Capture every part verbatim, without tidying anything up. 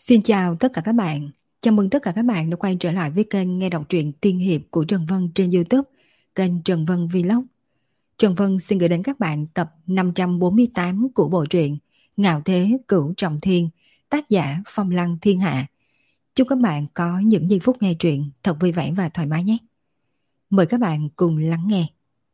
Xin chào tất cả các bạn. Chào mừng tất cả các bạn đã quay trở lại với kênh nghe đọc truyện tiên hiệp của Trần Vân trên YouTube, kênh Trần Vân Vlog. Trần Vân xin gửi đến các bạn tập năm trăm bốn mươi tám của bộ truyện Ngạo Thế Cửu Trọng Thiên, tác giả Phong Lăng Thiên Hạ. Chúc các bạn có những giây phút nghe truyện thật vui vẻ và thoải mái nhé. Mời các bạn cùng lắng nghe.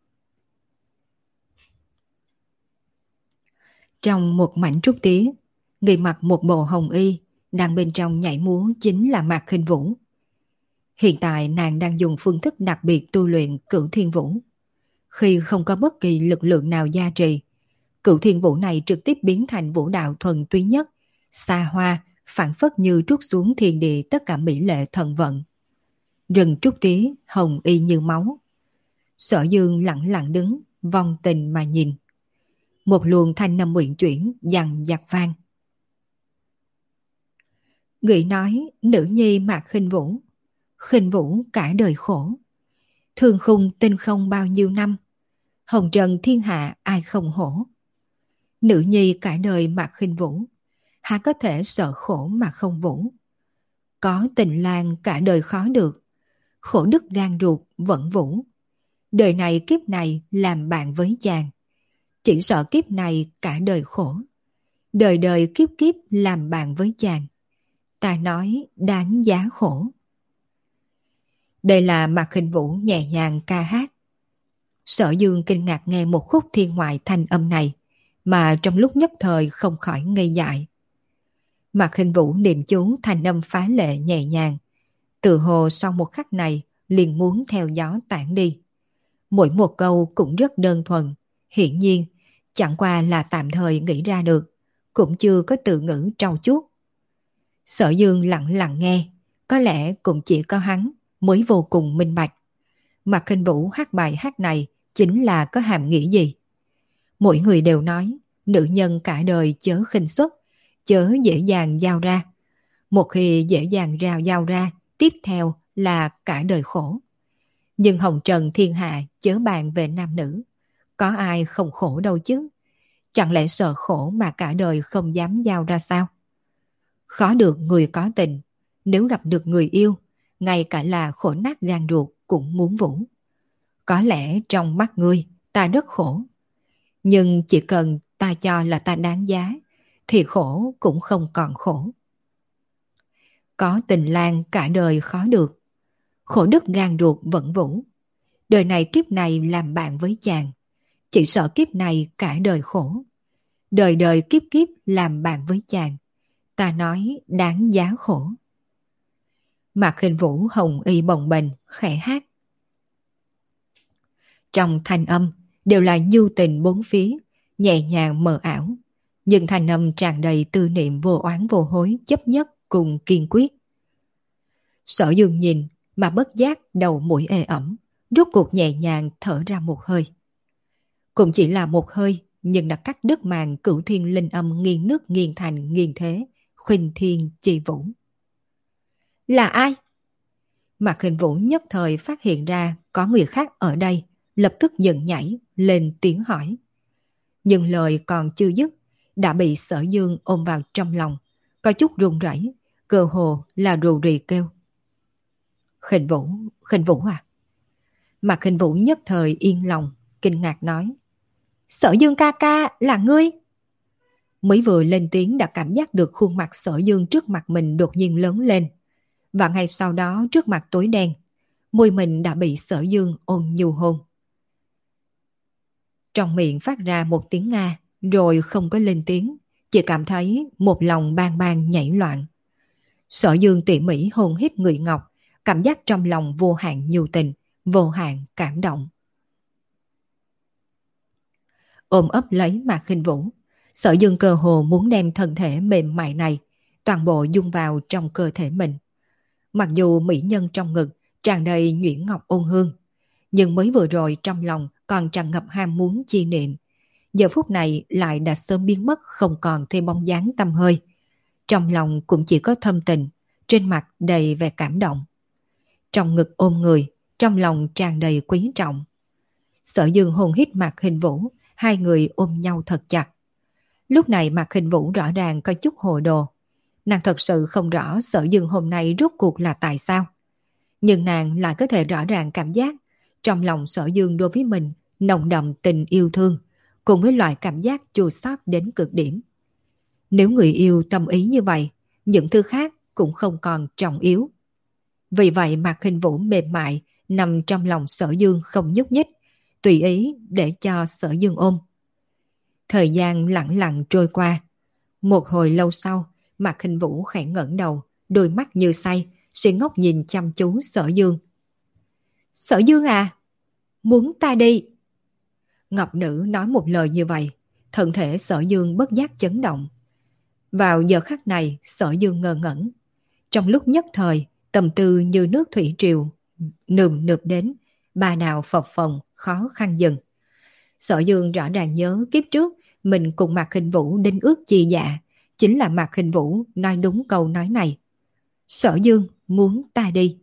Trong một mảnh trúc tía, người mặc một bộ hồng y đang bên trong nhảy múa chính là Mạc Khinh Vũ. Hiện tại nàng đang dùng phương thức đặc biệt tu luyện Cửu Thiên Vũ. Khi không có bất kỳ lực lượng nào gia trì, Cửu Thiên Vũ này trực tiếp biến thành vũ đạo thuần túy nhất, xa hoa, phảng phất như trút xuống thiên địa tất cả mỹ lệ thần vận. Rừng trúc tía, hồng y như máu. Sở Dương lặng lặng đứng, vong tình mà nhìn. Một luồng thanh âm uyển chuyển, dằng dặc vang. Người nói nữ nhi Mạc Khinh Vũ, Khinh Vũ cả đời khổ. Thương khung tinh không bao nhiêu năm, hồng trần thiên hạ ai không hổ. Nữ nhi cả đời Mạc Khinh Vũ, há có thể sợ khổ mà không vũ. Có tình lang cả đời khó được, khổ đứt gan ruột vẫn vũ. Đời này kiếp này làm bạn với chàng, chỉ sợ kiếp này cả đời khổ. Đời đời kiếp kiếp làm bạn với chàng, ta nói đáng giá khổ. Đây là Mạc Khinh Vũ nhẹ nhàng ca hát. Sở Dương kinh ngạc nghe một khúc thiên ngoại thanh âm này, mà trong lúc nhất thời không khỏi ngây dại. Mạc Khinh Vũ niệm chú thanh âm phá lệ nhẹ nhàng, tự hồ sau một khắc này liền muốn theo gió tản đi. Mỗi một câu cũng rất đơn thuần, hiển nhiên chẳng qua là tạm thời nghĩ ra được, cũng chưa có từ ngữ trau chuốt. Sở Dương lặng lặng nghe, có lẽ cũng chỉ có hắn mới vô cùng minh bạch. Mạc Khinh Vũ hát bài hát này chính là có hàm nghĩa gì. Mỗi người đều nói nữ nhân cả đời chớ khinh suất, chớ dễ dàng giao ra. Một khi dễ dàng rao giao ra, tiếp theo là cả đời khổ. Nhưng hồng trần thiên hạ chớ bàn về nam nữ, có ai không khổ đâu chứ. Chẳng lẽ sợ khổ mà cả đời không dám giao ra sao? Khó được người có tình, nếu gặp được người yêu, ngay cả là khổ nát gan ruột cũng muốn vũ. Có lẽ trong mắt ngươi ta rất khổ, nhưng chỉ cần ta cho là ta đáng giá, thì khổ cũng không còn khổ. Có tình lang cả đời khó được, khổ đứt gan ruột vẫn vũ. Đời này kiếp này làm bạn với chàng, chỉ sợ kiếp này cả đời khổ. Đời đời kiếp kiếp làm bạn với chàng, ta nói đáng giá khổ. Mạc Khinh Vũ hồng y bồng bềnh khẽ hát. Trong thanh âm đều là nhu tình bốn phía, nhẹ nhàng mờ ảo, nhưng thanh âm tràn đầy tư niệm vô oán vô hối, chấp nhất cùng kiên quyết. Sở Dương nhìn mà bất giác đầu mũi ê ẩm, rốt cuộc nhẹ nhàng thở ra một hơi. Cũng chỉ là một hơi, nhưng đã cắt đứt màn cửu thiên linh âm nghiêng nước nghiêng thành nghiêng thế, khuynh thiên chi vũ. Là ai? Mạc Khinh Vũ nhất thời phát hiện ra có người khác ở đây, lập tức giận nhảy, lên tiếng hỏi. Nhưng lời còn chưa dứt, đã bị Sở Dương ôm vào trong lòng, có chút run rẩy, cơ hồ là rù rì kêu. Khinh Vũ, Khinh Vũ à? Mạc Khinh Vũ nhất thời yên lòng, kinh ngạc nói. Sở Dương ca ca, là ngươi? Mới vừa lên tiếng đã cảm giác được khuôn mặt Sở Dương trước mặt mình đột nhiên lớn lên. Và ngay sau đó trước mặt tối đen, môi mình đã bị Sở Dương ôn nhu hôn. Trong miệng phát ra một tiếng Nga, rồi không có lên tiếng, chỉ cảm thấy một lòng bang bang nhảy loạn. Sở Dương tỉ mỉ hôn hít người ngọc, cảm giác trong lòng vô hạn nhu tình, vô hạn cảm động. Ôm ấp lấy Mạc Khinh Vũ, Sở Dương cơ hồ muốn đem thân thể mềm mại này toàn bộ dung vào trong cơ thể mình. Mặc dù mỹ nhân trong ngực tràn đầy nhuyễn ngọc ôn hương, nhưng mới vừa rồi trong lòng còn tràn ngập ham muốn chi niệm, giờ phút này lại đã sớm biến mất, không còn thêm bóng dáng tăm hơi. Trong lòng cũng chỉ có thâm tình, trên mặt đầy vẻ cảm động. Trong ngực ôm người, trong lòng tràn đầy quý trọng. Sở Dương hôn hít Mạc Khinh Vũ, hai người ôm nhau thật chặt. Lúc này Mạc Khinh Vũ rõ ràng có chút hồ đồ. Nàng thật sự không rõ Sở Dương hôm nay rốt cuộc là tại sao. Nhưng nàng lại có thể rõ ràng cảm giác trong lòng Sở Dương đối với mình nồng đậm tình yêu thương, cùng với loại cảm giác chua xót đến cực điểm. Nếu người yêu tâm ý như vậy, những thứ khác cũng không còn trọng yếu. Vì vậy Mạc Khinh Vũ mềm mại nằm trong lòng Sở Dương không nhúc nhích, tùy ý để cho Sở Dương ôm. Thời gian lặng lặng trôi qua. Một hồi lâu sau, Mạc Khinh Vũ khẽ ngẩng đầu, đôi mắt như say, si ngốc nhìn chăm chú Sở Dương. Sở Dương à, muốn ta đi. Ngọc Nữ nói một lời như vậy, thân thể Sở Dương bất giác chấn động. Vào giờ khắc này, Sở Dương ngơ ngẩn. Trong lúc nhất thời, tâm tư như nước thủy triều, nườm nượp đến, ba nào phập phồng, khó khăn dần. Sở Dương rõ ràng nhớ kiếp trước, mình cùng Mạc Khinh Vũ đính ước chi dạ, chính là Mạc Khinh Vũ nói đúng câu nói này. Sở Dương muốn ta đi.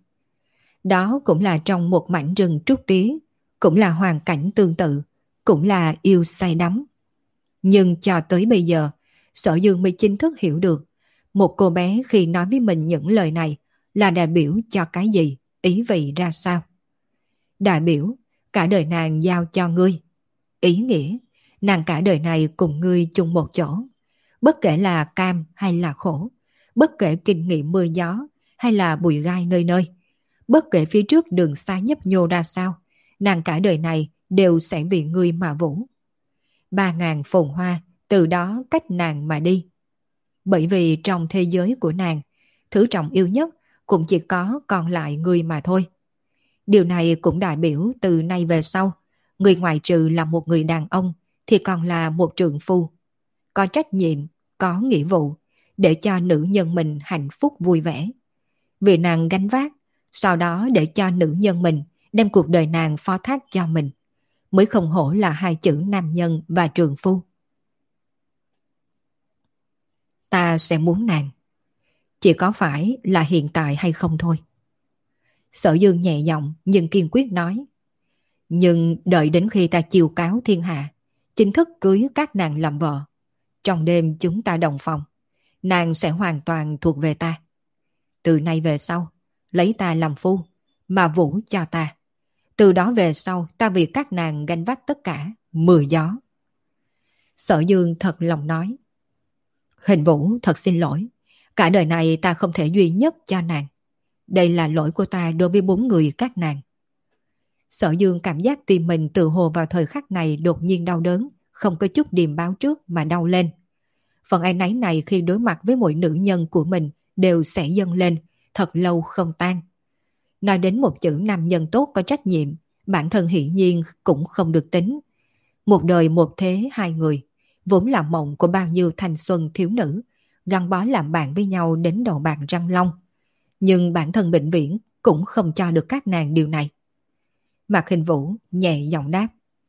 Đó cũng là trong một mảnh rừng trúc tía, cũng là hoàn cảnh tương tự, cũng là yêu say đắm. Nhưng cho tới bây giờ, Sở Dương mới chính thức hiểu được, một cô bé khi nói với mình những lời này là đại biểu cho cái gì, ý vị ra sao. Đại biểu, cả đời nàng giao cho ngươi. Ý nghĩa, nàng cả đời này cùng ngươi chung một chỗ. Bất kể là cam hay là khổ, bất kể kinh nghiệm mưa gió hay là bụi gai nơi nơi, bất kể phía trước đường xa nhấp nhô ra sao, nàng cả đời này đều sẽ vì ngươi mà vũ. Ba ngàn phồn hoa từ đó cách nàng mà đi. Bởi vì trong thế giới của nàng, thứ trọng yêu nhất cũng chỉ có còn lại ngươi mà thôi. Điều này cũng đại biểu từ nay về sau, người ngoại trừ là một người đàn ông thì còn là một trượng phu. Có trách nhiệm, có nghĩa vụ để cho nữ nhân mình hạnh phúc vui vẻ. Vì nàng gánh vác, sau đó để cho nữ nhân mình đem cuộc đời nàng phó thác cho mình, mới không hổ là hai chữ nam nhân và trượng phu. Ta sẽ muốn nàng. Chỉ có phải là hiện tại hay không thôi. Sở Dương nhẹ giọng nhưng kiên quyết nói. Nhưng đợi đến khi ta chiêu cáo thiên hạ, chính thức cưới các nàng làm vợ, trong đêm chúng ta đồng phòng, nàng sẽ hoàn toàn thuộc về ta. Từ nay về sau, lấy ta làm phu, mà vũ cho ta. Từ đó về sau ta vì các nàng gánh vác tất cả, mưa gió. Sở Dương thật lòng nói. Hình Vũ thật xin lỗi, cả đời này ta không thể duy nhất cho nàng. Đây là lỗi của ta đối với bốn người các nàng. Sở Dương cảm giác tim mình tự hồ vào thời khắc này đột nhiên đau đớn, không có chút điềm báo trước mà đau lên. Phần áy náy này khi đối mặt với mỗi nữ nhân của mình đều sẽ dâng lên, thật lâu không tan. Nói đến một chữ nam nhân tốt có trách nhiệm, bản thân hiển nhiên cũng không được tính. Một đời một thế hai người, vốn là mộng của bao nhiêu thanh xuân thiếu nữ, gắn bó làm bạn với nhau đến đầu bạc răng long. Nhưng bản thân bệnh viễn cũng không cho được các nàng điều này. Mạc Khinh Vũ nhẹ giọng đáp.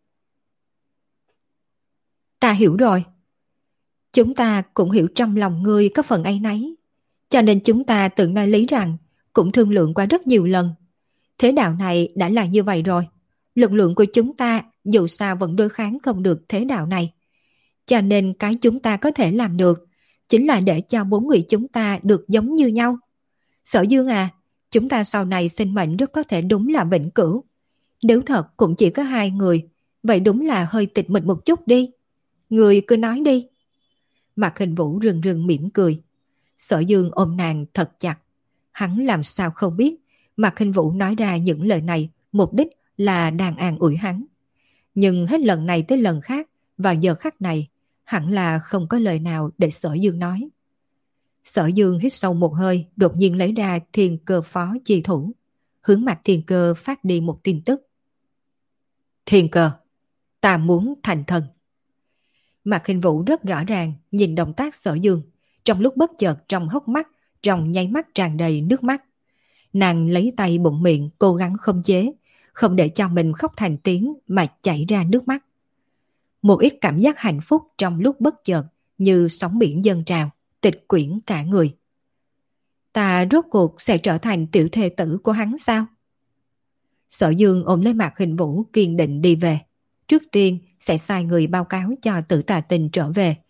Ta hiểu rồi. Chúng ta cũng hiểu trong lòng ngươi có phần áy náy, cho nên chúng ta tự nói lý rằng cũng thương lượng qua rất nhiều lần. Thế đạo này đã là như vậy rồi. Lực lượng của chúng ta dù sao vẫn đối kháng không được thế đạo này. Cho nên cái chúng ta có thể làm được chính là để cho bốn người chúng ta được giống như nhau. Sở Dương à, chúng ta sau này sinh mệnh rất có thể đúng là vĩnh cửu. Nếu thật cũng chỉ có hai người, vậy đúng là hơi tịch mịch một chút đi. Người cứ nói đi. Mạc Khinh Vũ rừng rừng mỉm cười. Sở Dương ôm nàng thật chặt. Hắn làm sao không biết Mạc Khinh Vũ nói ra những lời này mục đích là đang an ủi hắn. Nhưng hết lần này tới lần khác, vào giờ khắc này, hẳn là không có lời nào để Sở Dương nói. Sở Dương hít sâu một hơi, đột nhiên lấy ra thiên cơ phó chi thủ, hướng mặt thiên cơ phát đi một tin tức. Thiên cơ, ta muốn thành thần. Mạc Khinh Vũ rất rõ ràng nhìn động tác Sở Dương, trong lúc bất chợt trong hốc mắt, trong nháy mắt tràn đầy nước mắt. Nàng lấy tay bụng miệng cố gắng khống chế, không để cho mình khóc thành tiếng mà chảy ra nước mắt. Một ít cảm giác hạnh phúc trong lúc bất chợt như sóng biển dâng trào, tịch quyển cả người. Ta rốt cuộc sẽ trở thành tiểu thê tử của hắn sao? Sở Dương ôm lấy Mạc Khinh Vũ kiên định đi về. Trước tiên sẽ sai người báo cáo cho Tử Tà Tình trở về.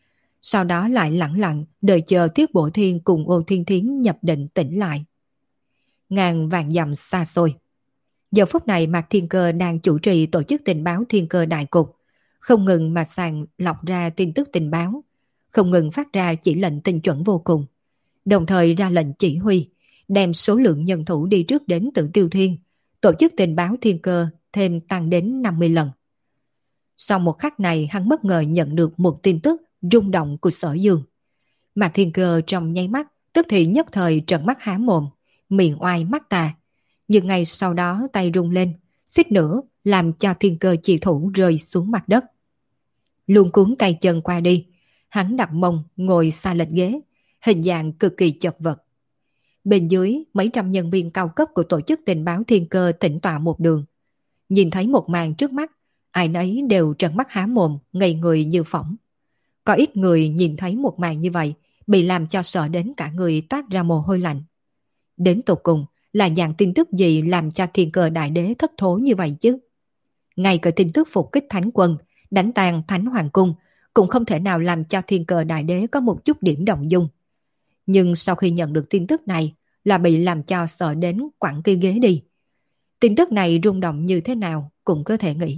sau đó lại lẳng lặng đợi chờ Tiết Bổ Thiên cùng Ô Thiên Thiến nhập định tỉnh lại. Ngàn vạn dặm xa xôi. Giờ phút này Mạc Thiên Cơ đang chủ trì tổ chức tình báo Thiên Cơ Đại Cục, không ngừng mà sàng lọc ra tin tức tình báo, không ngừng phát ra chỉ lệnh tinh chuẩn vô cùng, đồng thời ra lệnh chỉ huy, đem số lượng nhân thủ đi trước đến Tử Tiêu Thiên, tổ chức tình báo Thiên Cơ thêm tăng đến năm mươi lần. Sau một khắc này hắn bất ngờ nhận được một tin tức rung động của Sở Dương. Mạc Thiên Cơ trong nháy mắt, tức thì nhất thời trợn mắt há mồm, miệng oai mắt tà. Nhưng ngay sau đó tay rung lên, suýt nữa làm cho Thiên Cơ chỉ thủ rơi xuống mặt đất. Luôn cuốn tay chân qua đi, hắn đặt mông ngồi xa lệch ghế, hình dạng cực kỳ chật vật. Bên dưới, mấy trăm nhân viên cao cấp của tổ chức tình báo Thiên Cơ tĩnh tọa một đường. Nhìn thấy một màn trước mắt, ai nấy đều trợn mắt há mồm, ngây người như phỏng. Có ít người nhìn thấy một màn như vậy, bị làm cho sợ đến cả người toát ra mồ hôi lạnh. Đến tột cùng là dạng tin tức gì làm cho Thiên Cơ Đại Đế thất thố như vậy chứ? Ngay cả tin tức phục kích Thánh Quân, đánh tan Thánh Hoàng Cung cũng không thể nào làm cho Thiên Cơ Đại Đế có một chút điểm động dung. Nhưng sau khi nhận được tin tức này là bị làm cho sợ đến quẳng cái ghế đi. Tin tức này rung động như thế nào cũng có thể nghĩ.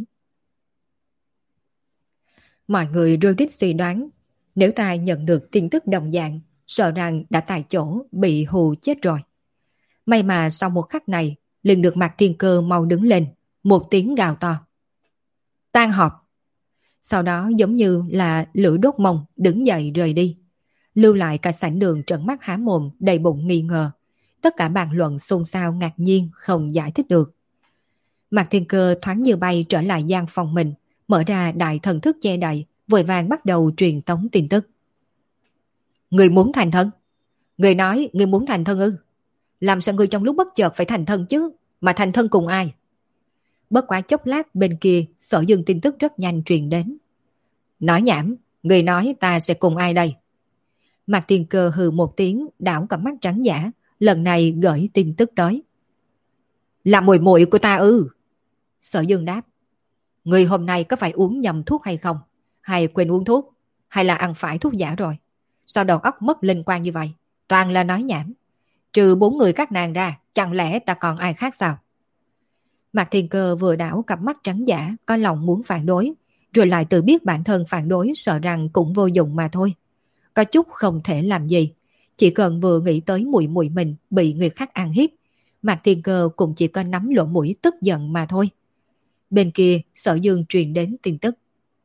Mọi người rối rít suy đoán, nếu ta nhận được tin tức đồng dạng, sợ rằng đã tại chỗ bị hù chết rồi. May mà sau một khắc này, liền được Mạc Thiên Cơ mau đứng lên, một tiếng gào to. Tan họp. Sau đó giống như là lửa đốt mông đứng dậy rời đi. Lưu lại cả sảnh đường trợn mắt há mồm đầy bụng nghi ngờ. Tất cả bàn luận xôn xao ngạc nhiên không giải thích được. Mạc Thiên Cơ thoáng như bay trở lại gian phòng mình, mở ra đại thần thức che đậy, vội vàng bắt đầu truyền tống tin tức. Người muốn thành thân? Người nói người muốn thành thân ư? Làm sao người trong lúc bất chợt phải thành thân chứ? Mà thành thân cùng ai? Bất quá chốc lát bên kia Sở Dương tin tức rất nhanh truyền đến. Nói nhảm, người nói ta sẽ cùng ai đây? Mạc Thiên Cơ hừ một tiếng, đảo cặp mắt trắng giả, lần này gửi tin tức tới. Là muội muội của ta ư? Sở Dương đáp. Người hôm nay có phải uống nhầm thuốc hay không? Hay quên uống thuốc? Hay là ăn phải thuốc giả rồi? Sao đầu óc mất linh quan như vậy? Toàn là nói nhảm. Trừ bốn người các nàng ra, chẳng lẽ ta còn ai khác sao? Mạc Thiên Cơ vừa đảo cặp mắt trắng giả, có lòng muốn phản đối, rồi lại tự biết bản thân phản đối sợ rằng cũng vô dụng mà thôi. Có chút không thể làm gì. Chỉ cần vừa nghĩ tới muội muội mình bị người khác ăn hiếp, Mạc Thiên Cơ cũng chỉ có nắm lỗ mũi tức giận mà thôi. Bên kia Sở Dương truyền đến tin tức.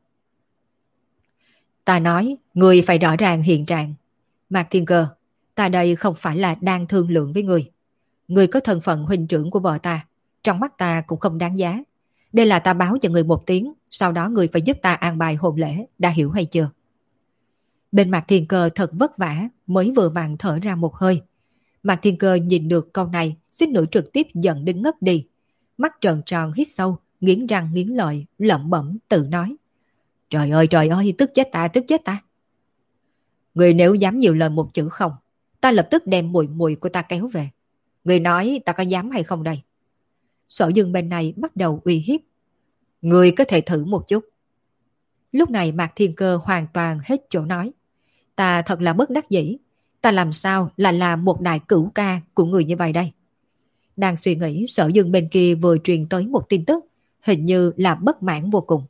Ta nói, người phải rõ ràng hiện trạng. Mạc Thiên Cơ, ta đây không phải là đang thương lượng với người. Người có thân phận huynh trưởng của vợ ta, trong mắt ta cũng không đáng giá. Đây là ta báo cho người một tiếng, sau đó người phải giúp ta an bài hôn lễ, đã hiểu hay chưa? Bên Mạc Thiên Cơ thật vất vả mới vừa vặn thở ra một hơi. Mạc Thiên Cơ nhìn được câu này, suýt nữa trực tiếp giận đến ngất đi. Mắt tròn tròn hít sâu, nghiến răng nghiến lợi, lẩm bẩm tự nói. Trời ơi trời ơi, tức chết ta, tức chết ta. Người nếu dám nhiều lời một chữ không, ta lập tức đem muội muội của ta kéo về. Người nói ta có dám hay không đây? Sở Dương bên này bắt đầu uy hiếp. Người có thể thử một chút. Lúc này Mạc Thiên Cơ hoàn toàn hết chỗ nói. Ta thật là bất đắc dĩ. Ta làm sao là làm một đại cửu ca của người như vậy đây? Đang suy nghĩ, Sở Dương bên kia vừa truyền tới một tin tức, hình như là bất mãn vô cùng.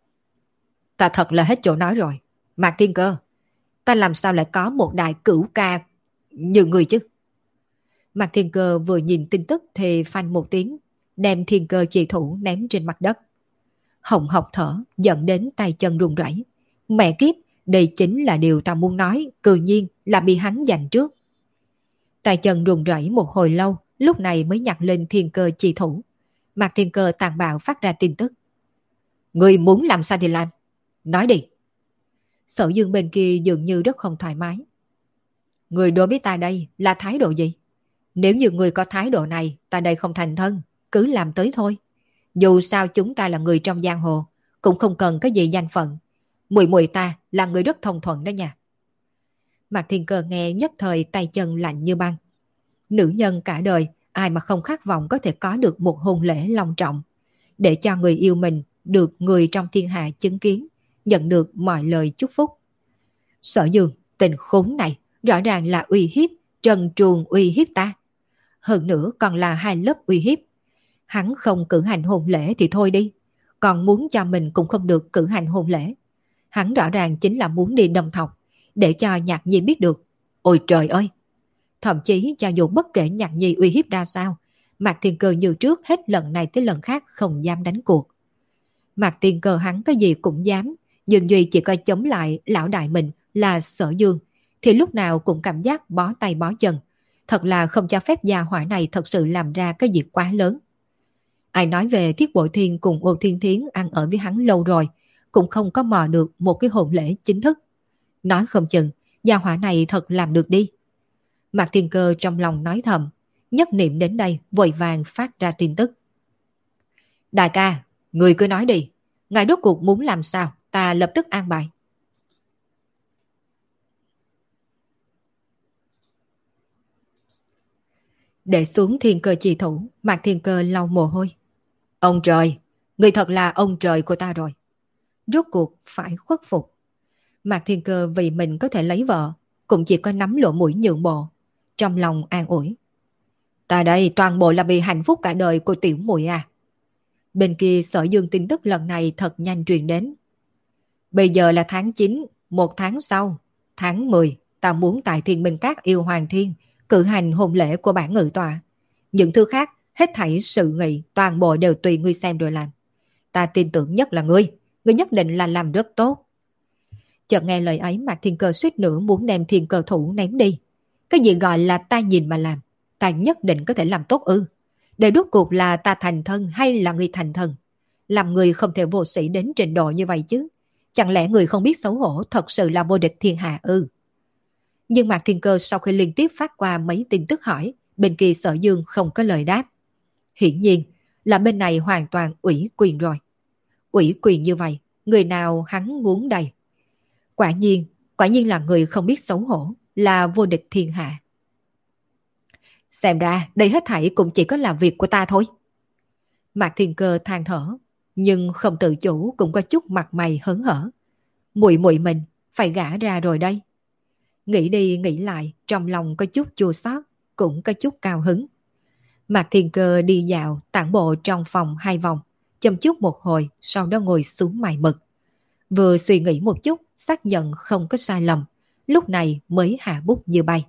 Ta thật là hết chỗ nói rồi. Mạc Thiên Cơ, ta làm sao lại có một đại cửu ca như người chứ? Mạc Thiên Cơ vừa nhìn tin tức thì phanh một tiếng, đem Thiên Cơ chỉ thủ ném trên mặt đất. Hồng hộc thở, giận đến tay chân run rẩy. Mẹ kiếp, đây chính là điều ta muốn nói, cư nhiên là bị hắn giành trước. Tay chân run rẩy một hồi lâu, lúc này mới nhặt lên Thiên Cơ chỉ thủ. Mạc Thiên Cơ tàn bạo phát ra tin tức. Người muốn làm sao thì làm, nói đi. Sở Dương bên kia dường như rất không thoải mái. Người đối với ta đây là thái độ gì? Nếu như người có thái độ này, ta đây không thành thân, cứ làm tới thôi. Dù sao chúng ta là người trong giang hồ, cũng không cần cái gì danh phận. Muội muội ta là người rất thông thuận đó nha. Mạc Thiên Cơ nghe nhất thời tay chân lạnh như băng. Nữ nhân cả đời, ai mà không khát vọng có thể có được một hôn lễ long trọng, để cho người yêu mình được người trong thiên hạ chứng kiến, nhận được mọi lời chúc phúc. Sở Dương, tình khốn này, rõ ràng là uy hiếp, trần truồng uy hiếp ta. Hơn nữa còn là hai lớp uy hiếp. Hắn không cử hành hôn lễ thì thôi đi, còn muốn cho mình cũng không được cử hành hôn lễ. Hắn rõ ràng chính là muốn đi đâm thọc, để cho Nhạc Nhi biết được. Ôi trời ơi! Thậm chí cho dù bất kể Nhạc Nhi uy hiếp ra sao, Mạc Thiên Cơ như trước hết lần này tới lần khác không dám đánh cuộc. Mạc Thiên Cơ hắn cái gì cũng dám, nhưng duy chỉ coi chống lại lão đại mình là Sở Dương, thì lúc nào cũng cảm giác bó tay bó chân. Thật là không cho phép gia hỏa này thật sự làm ra cái việc quá lớn. Ai nói về Thiết Bội Thiên cùng Ô Thiên Thiến ăn ở với hắn lâu rồi, cũng không có mò được một cái hôn lễ chính thức. Nói không chừng, gia hỏa này thật làm được đi. Mạc Thiên Cơ trong lòng nói thầm, nhất niệm đến đây vội vàng phát ra tin tức. Đại ca, người cứ nói đi, ngài rốt cuộc muốn làm sao, ta lập tức an bài. Để xuống thiên cơ trì thủ, Mạc Thiên Cơ lau mồ hôi. Ông trời, người thật là ông trời của ta rồi. Rốt cuộc phải khuất phục. Mạc Thiên Cơ vì mình có thể lấy vợ, cũng chỉ có nắm lỗ mũi nhượng bộ. Trong lòng an ủi. Ta đây toàn bộ là vì hạnh phúc cả đời của tiểu muội à. Bên kia Sở Dương tin tức lần này thật nhanh truyền đến. Bây giờ là tháng chín, một tháng sau, tháng mười, ta muốn tại Thiên Minh Các yêu Hoàng Thiên cử hành hôn lễ của bản ngự tọa. Những thứ khác, hết thảy sự nghị, toàn bộ đều tùy ngươi xem rồi làm. Ta tin tưởng nhất là ngươi, ngươi nhất định là làm rất tốt. Chợt nghe lời ấy, Mạc Thiên Cơ suýt nữa muốn đem Thiên Cơ thủ ném đi. Cái gì gọi là ta nhìn mà làm, ta nhất định có thể làm tốt ư? Để rốt cuộc là ta thành thân hay là ngươi thành thân? Làm người không thể vô sĩ đến trình độ như vậy chứ. Chẳng lẽ người không biết xấu hổ thật sự là vô địch thiên hạ ư? Nhưng Mạc Thiên Cơ sau khi liên tiếp phát qua mấy tin tức hỏi, bên kia Sở Dương không có lời đáp. Hiển nhiên là bên này hoàn toàn ủy quyền rồi. Ủy quyền như vậy, người nào hắn muốn đây? Quả nhiên, quả nhiên là người không biết xấu hổ, là vô địch thiên hạ. Xem ra đây hết thảy cũng chỉ có là việc của ta thôi. Mạc Thiên Cơ than thở, nhưng không tự chủ cũng có chút mặt mày hớn hở. Muội muội mình phải gả ra rồi đây. Nghĩ đi nghĩ lại, trong lòng có chút chua xót, cũng có chút cao hứng. Mạc Thiên Cơ đi dạo tản bộ trong phòng hai vòng, chăm chút một hồi, sau đó ngồi xuống mài mực. Vừa suy nghĩ một chút, xác nhận không có sai lầm, lúc này mới hạ bút như bay.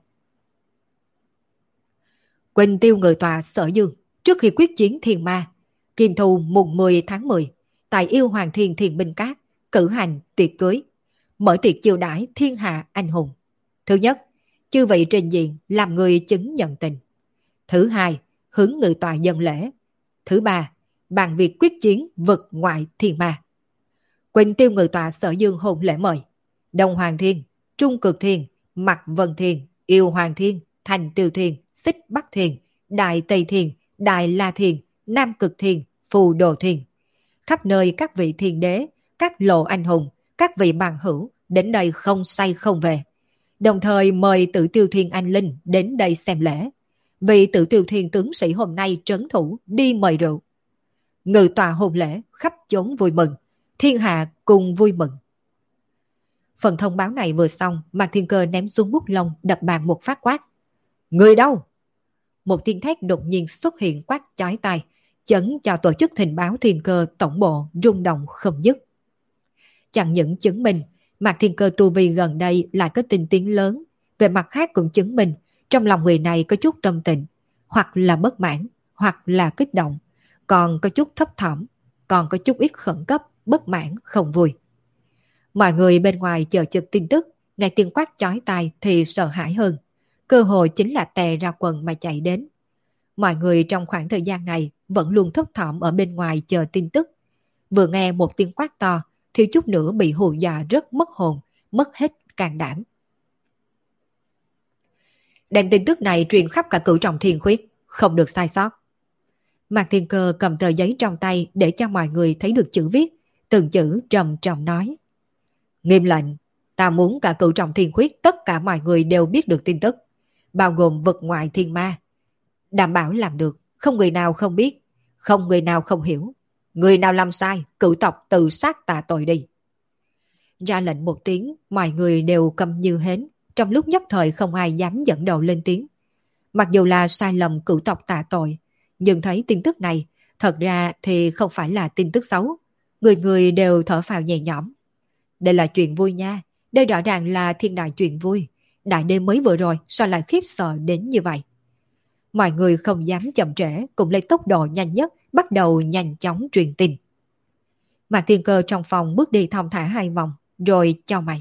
Quỳnh Tiêu Ngự Tọa Sở Dương, trước khi quyết chiến thiên ma, Kim Thu mùng mười tháng mười, tại Yêu Hoàng Thiên Thiên Binh Các, cử hành tiệc cưới, mở tiệc chiêu đãi thiên hạ anh hùng. Thứ nhất, chư vị trình diện làm người chứng nhận tình. Thứ hai, hướng ngự tọa dân lễ. Thứ ba, bàn việc quyết chiến vực ngoại thiên ma. Quỳnh Tiêu Ngự Tọa Sở Dương hôn lễ mời Đông Hoàng Thiên, Trung Cực Thiên, Mạc Vân Thiên, Yêu Hoàng Thiên, Thành Tiêu Thiên, Xích Bắc Thiên, Đại Tây Thiên, Đại La Thiên, Nam Cực Thiên, Phù Đồ Thiên. Khắp nơi các vị thiên đế, các lộ anh hùng, các vị bằng hữu đến đây không say không về. Đồng thời mời Tử Tiêu Thiên Anh Linh đến đây xem lễ. Vị Tử Tiêu Thiên tướng sĩ hôm nay trấn thủ đi mời rượu. Ngự tọa hôn lễ khắp chốn vui mừng, thiên hạ cùng vui mừng. Phần thông báo này vừa xong, Mạc Thiên Cơ ném xuống bút lông đập bàn một phát quát. Người đâu? Một tiếng thét đột nhiên xuất hiện quát chói tai, chấn cho tổ chức tình báo Thiên Cơ tổng bộ rung động không dứt. Chẳng những chứng minh Mạc Thiên Cơ tu vi gần đây lại có tinh tiến lớn, về mặt khác cũng chứng minh trong lòng người này có chút tâm tình, hoặc là bất mãn, hoặc là kích động, còn có chút thấp thỏm, còn có chút ít khẩn cấp, bất mãn, không vui. Mọi người bên ngoài chờ chực tin tức, nghe tiếng quát chói tai thì sợ hãi hơn, cơ hội chính là tè ra quần mà chạy đến. Mọi người trong khoảng thời gian này vẫn luôn thấp thỏm ở bên ngoài chờ tin tức, vừa nghe một tiếng quát to, thiếu chút nữa bị hù dọa rất mất hồn, mất hết can đảm. Đem tin tức này truyền khắp cả Cửu Trọng Thiên Khuyết, không được sai sót. Mạc Thiên Cơ cầm tờ giấy trong tay để cho mọi người thấy được chữ viết, từng chữ trầm trầm nói. Nghiêm lệnh, ta muốn cả Cửu Trọng Thiên Khuyết tất cả mọi người đều biết được tin tức, bao gồm vực ngoại thiên ma. Đảm bảo làm được, không người nào không biết, không người nào không hiểu. Người nào làm sai, cửu tộc tự sát tạ tội đi. Ra lệnh một tiếng, mọi người đều câm như hến, trong lúc nhất thời không ai dám dẫn đầu lên tiếng. Mặc dù là sai lầm cửu tộc tạ tội, nhưng thấy tin tức này, thật ra thì không phải là tin tức xấu. Người người đều thở phào nhẹ nhõm. Đây là chuyện vui nha, đây rõ ràng là thiên đại chuyện vui. Đại đêm mới vừa rồi, sao lại khiếp sợ đến như vậy? Mọi người không dám chậm trễ, cùng lấy tốc độ nhanh nhất, bắt đầu nhanh chóng truyền tin. Mạc Thiên Cơ trong phòng bước đi thong thả hai vòng, rồi chào mày.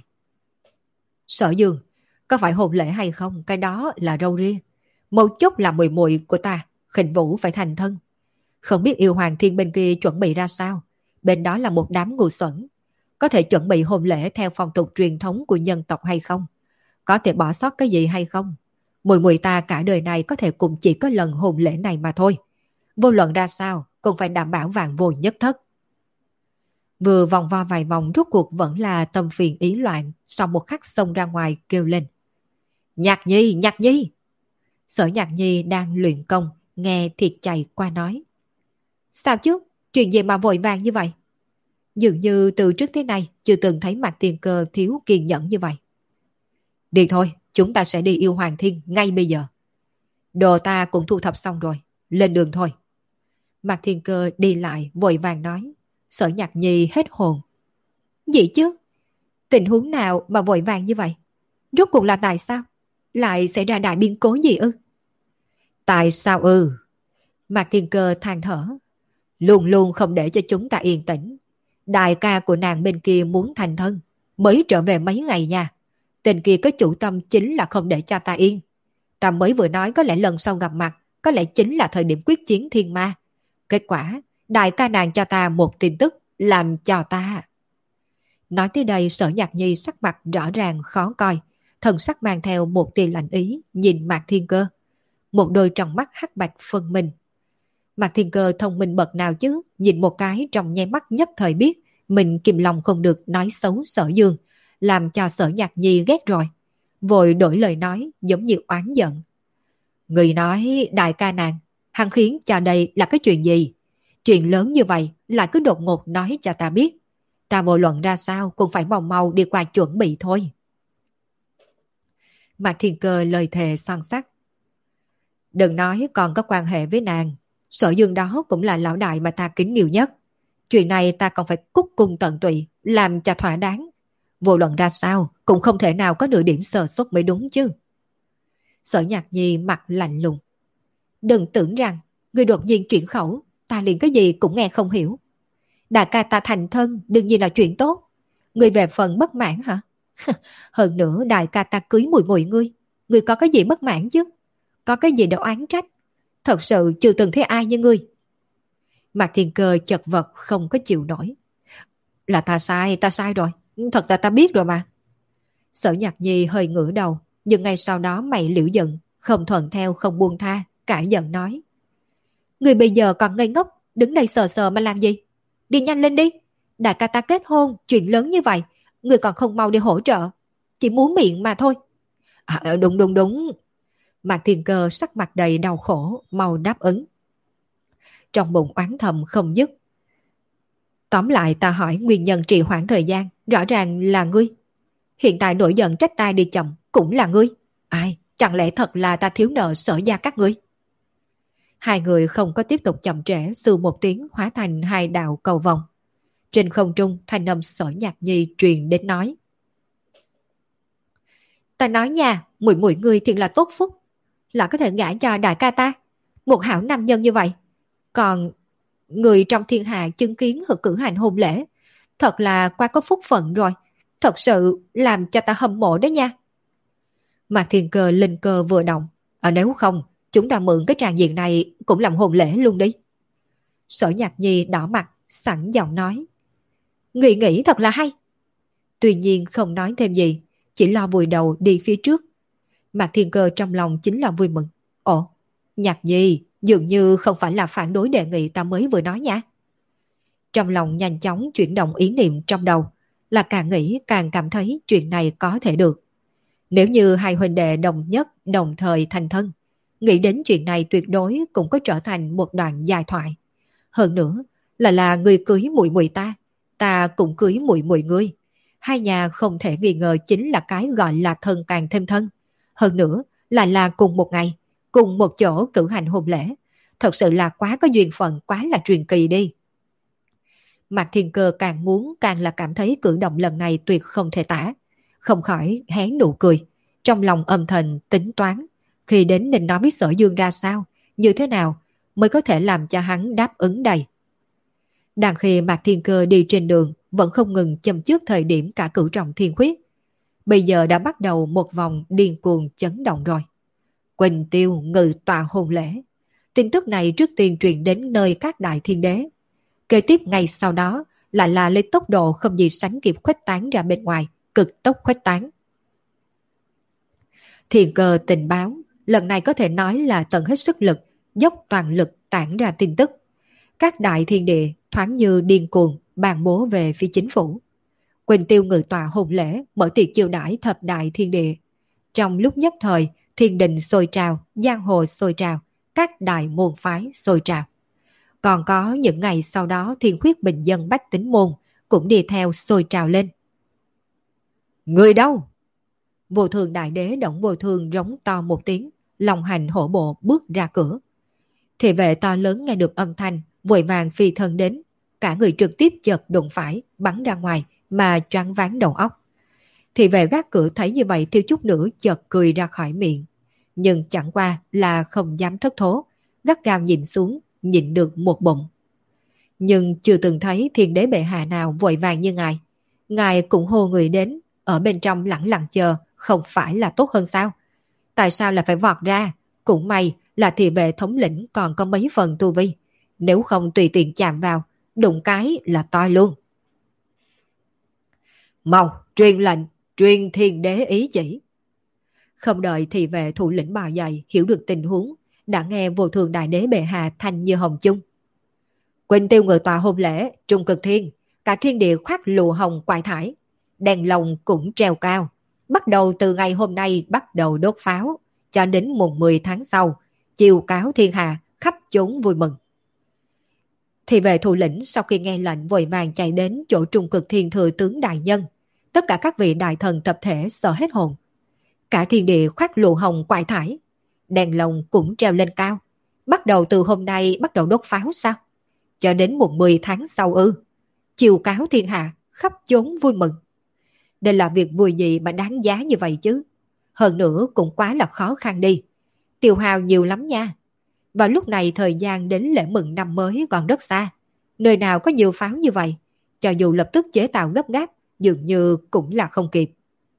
Sở Dương, có phải hôn lễ hay không, cái đó là râu ria. Một chút là mùi mùi của ta, Khỉnh Vũ phải thành thân. Không biết yêu hoàng thiên bên kia chuẩn bị ra sao. Bên đó là một đám ngu xuẩn. Có thể chuẩn bị hôn lễ theo phong tục truyền thống của nhân tộc hay không? Có thể bỏ sót cái gì hay không? Mùi mùi ta cả đời này có thể cũng chỉ có lần hôn lễ này mà thôi. Vô luận ra sao, cũng phải đảm bảo vạn vô nhất thất. Vừa vòng vo vài vòng rốt cuộc vẫn là tâm phiền ý loạn, sau một khắc xông ra ngoài kêu lên. Nhạc Nhi, Nhạc Nhi! Sở Nhạc Nhi đang luyện công, nghe thiệt chạy qua nói. Sao chứ? Chuyện gì mà vội vàng như vậy? Dường như từ trước tới nay chưa từng thấy Mạc Thiên Cơ thiếu kiên nhẫn như vậy. Đi thôi, chúng ta sẽ đi yêu Hoàng Thiên ngay bây giờ. Đồ ta cũng thu thập xong rồi, lên đường thôi. Mạc Thiên Cơ đi lại vội vàng nói. Sở Nhạc Nhi hết hồn. Gì chứ? Tình huống nào mà vội vàng như vậy? Rốt cuộc là tại sao? Lại xảy ra đại biến cố gì ư? Tại sao ư? Mạc Thiên Cơ than thở. Luôn luôn không để cho chúng ta yên tĩnh. Đại ca của nàng bên kia muốn thành thân, mới trở về mấy ngày nha. Tên kia có chủ tâm chính là không để cho ta yên. Ta mới vừa nói có lẽ lần sau gặp mặt, có lẽ chính là thời điểm quyết chiến thiên ma. Kết quả, đại ca nàng cho ta một tin tức, làm cho ta... Nói tới đây Sở Nhạc Nhi sắc mặt rõ ràng khó coi, thần sắc mang theo một tia lạnh ý, nhìn Mạc Thiên Cơ. Một đôi tròng mắt hắc bạch phân minh. Mạc Thiên Cơ thông minh bậc nào chứ, nhìn một cái trong nháy mắt nhất thời biết, mình kìm lòng không được nói xấu Sở Dương, làm cho Sở Nhạc Nhi ghét rồi. Vội đổi lời nói giống như oán giận. Người nói đại ca nàng, hắn khiến cho đây là cái chuyện gì? Chuyện lớn như vậy lại cứ đột ngột nói cho ta biết. Ta vô luận ra sao cũng phải mau mau đi qua chuẩn bị thôi. Mạc Thiên Cơ lời thề son sắt. Đừng nói còn có quan hệ với nàng. Sở Dương đó cũng là lão đại mà ta kính yêu nhất. Chuyện này ta còn phải cúc cung tận tụy, làm cho thỏa đáng. Vô luận ra sao cũng không thể nào có nửa điểm sơ suất mới đúng chứ. Sở Nhạc Nhi mặt lạnh lùng. Đừng tưởng rằng người đột nhiên chuyển khẩu, ta liền cái gì cũng nghe không hiểu. Đại ca ta thành thân đương nhiên là chuyện tốt. Người về phần bất mãn hả? Hơn nữa đại ca ta cưới mùi mùi ngươi. Ngươi có cái gì bất mãn chứ? Có cái gì để oán trách? Thật sự chưa từng thấy ai như ngươi. Mạc Thiên Cơ chật vật không có chịu nổi. Là ta sai, ta sai rồi. Thật là ta biết rồi mà. Sở Nhạc Nhi hơi ngửa đầu, nhưng ngay sau đó mày liễu giận, không thuận theo không buông tha, cãi giận nói. Người bây giờ còn ngây ngốc, đứng đây sờ sờ mà làm gì? Đi nhanh lên đi. Đại ca ta kết hôn, chuyện lớn như vậy, người còn không mau đi hỗ trợ. Chỉ muốn miệng mà thôi. À, đúng đúng đúng. Mạc Thiên Cơ sắc mặt đầy đau khổ, mau đáp ứng. Trong bụng oán thầm không dứt. Tóm lại ta hỏi nguyên nhân trì hoãn thời gian, rõ ràng là ngươi. Hiện tại nổi giận trách ta đi chậm, cũng là ngươi. Ai, chẳng lẽ thật là ta thiếu nợ Sở gia các ngươi? Hai người không có tiếp tục chậm trễ, sư một tiếng hóa thành hai đạo cầu vòng. Trên không trung thanh âm Sở Nhạc Nhi truyền đến nói. Ta nói nha, mùi mùi ngươi thiệt là tốt phúc, là có thể gả cho đại ca ta. Một hảo nam nhân như vậy. Còn người trong thiên hạ chứng kiến hữu cử hành hôn lễ, thật là quá có phúc phận rồi. Thật sự làm cho ta hâm mộ đấy nha. Mạc Thiên Cơ linh cơ vừa động. À, nếu không, chúng ta mượn cái tràng diện này cũng làm hôn lễ luôn đi. Sở Nhạc Nhi đỏ mặt, sẵn giọng nói. Nghĩ nghĩ thật là hay. Tuy nhiên không nói thêm gì, chỉ lo vùi đầu đi phía trước. Mạc Thiên Cơ trong lòng chính là vui mừng. Ồ, Nhạc Nhi, dường như không phải là phản đối đề nghị ta mới vừa nói nha. Trong lòng nhanh chóng chuyển động ý niệm trong đầu, là càng nghĩ càng cảm thấy chuyện này có thể được. Nếu như hai huynh đệ đồng nhất đồng thời thành thân, nghĩ đến chuyện này tuyệt đối cũng có trở thành một đoạn dài thoại. Hơn nữa là là người cưới muội muội ta, ta cũng cưới muội muội ngươi. Hai nhà không thể nghi ngờ chính là cái gọi là thân càng thêm thân. Hơn nữa, lại là cùng một ngày, cùng một chỗ cử hành hôn lễ. Thật sự là quá có duyên phận, quá là truyền kỳ đi. Mạc Thiên Cơ càng muốn càng là cảm thấy cử động lần này tuyệt không thể tả. Không khỏi hé nụ cười. Trong lòng âm thầm tính toán. Khi đến nên nói với Sở Dương ra sao, như thế nào mới có thể làm cho hắn đáp ứng đây. Đang khi Mạc Thiên Cơ đi trên đường vẫn không ngừng châm trước thời điểm cả cửu trọng thiên khuyết. Bây giờ đã bắt đầu một vòng điên cuồng chấn động rồi. Quỳnh Tiêu ngự tọa hôn lễ. Tin tức này trước tiên truyền đến nơi các đại thiên đế. Kế tiếp ngay sau đó lại là lấy tốc độ không gì sánh kịp khuếch tán ra bên ngoài, cực tốc khuếch tán. Thiên Cơ tình báo, lần này có thể nói là tận hết sức lực, dốc toàn lực tản ra tin tức. Các đại thiên địa thoáng như điên cuồng bàn bố về phía chính phủ. Quỳnh Tiêu ngự tọa hôn lễ, mở tiệc chiêu đãi thập đại thiên địa. Trong lúc nhất thời, thiên đình sôi trào, giang hồ sôi trào, các đại môn phái sôi trào. Còn có những ngày sau đó thiên khuyết bình dân bách tính môn cũng đi theo sôi trào lên. Người đâu? Vô thường đại đế Động Vô Thường rống to một tiếng, lòng hành hổ bộ bước ra cửa. Thị vệ to lớn nghe được âm thanh, vội vàng phi thân đến. Cả người trực tiếp chợt đụng phải, bắn ra ngoài mà choáng váng đầu óc. Thị vệ gác cửa thấy như vậy thiếu chút nữa chợt cười ra khỏi miệng. Nhưng chẳng qua là không dám thất thố, gắt gao nhìn xuống, nhịn được một bụng. Nhưng chưa từng thấy thiên đế bệ hạ nào vội vàng như ngài. Ngài cũng hô người đến, ở bên trong lặng lặng chờ, không phải là tốt hơn sao? Tại sao lại phải vọt ra? Cũng may là thị vệ thống lĩnh còn có mấy phần tu vi. Nếu không tùy tiện chạm vào, đụng cái là toi luôn. Mau, truyền lệnh, truyền thiên đế ý chỉ. Không đợi thị vệ thủ lĩnh bò dậy hiểu được tình huống, đã nghe Vô Thường đại đế bệ hạ thanh như hồng chung. Quỳnh Tiêu ngự tọa hôn lễ, trung cực thiên, cả thiên địa khoác lụa hồng quại thải. Đèn lồng cũng treo cao. Bắt đầu từ ngày hôm nay bắt đầu đốt pháo, cho đến mùng mười tháng sau, chiêu cáo thiên hạ, khắp chốn vui mừng. Thì về thủ lĩnh sau khi nghe lệnh vội vàng chạy đến chỗ trung cực thiên thừa tướng đại nhân. Tất cả các vị đại thần tập thể sợ hết hồn. Cả thiên địa khoác lụa hồng quại thải. Đèn lồng cũng treo lên cao. Bắt đầu từ hôm nay bắt đầu đốt pháo sao? Cho đến mùng mười tháng sau ư? Chiêu cáo thiên hạ, khắp chốn vui mừng. Đây là việc vui gì mà đáng giá như vậy chứ? Hơn nữa cũng quá là khó khăn đi. Tiêu hao nhiều lắm nha. Vào lúc này thời gian đến lễ mừng năm mới còn rất xa. Nơi nào có nhiều pháo như vậy? Cho dù lập tức chế tạo gấp gáp, dường như cũng là không kịp.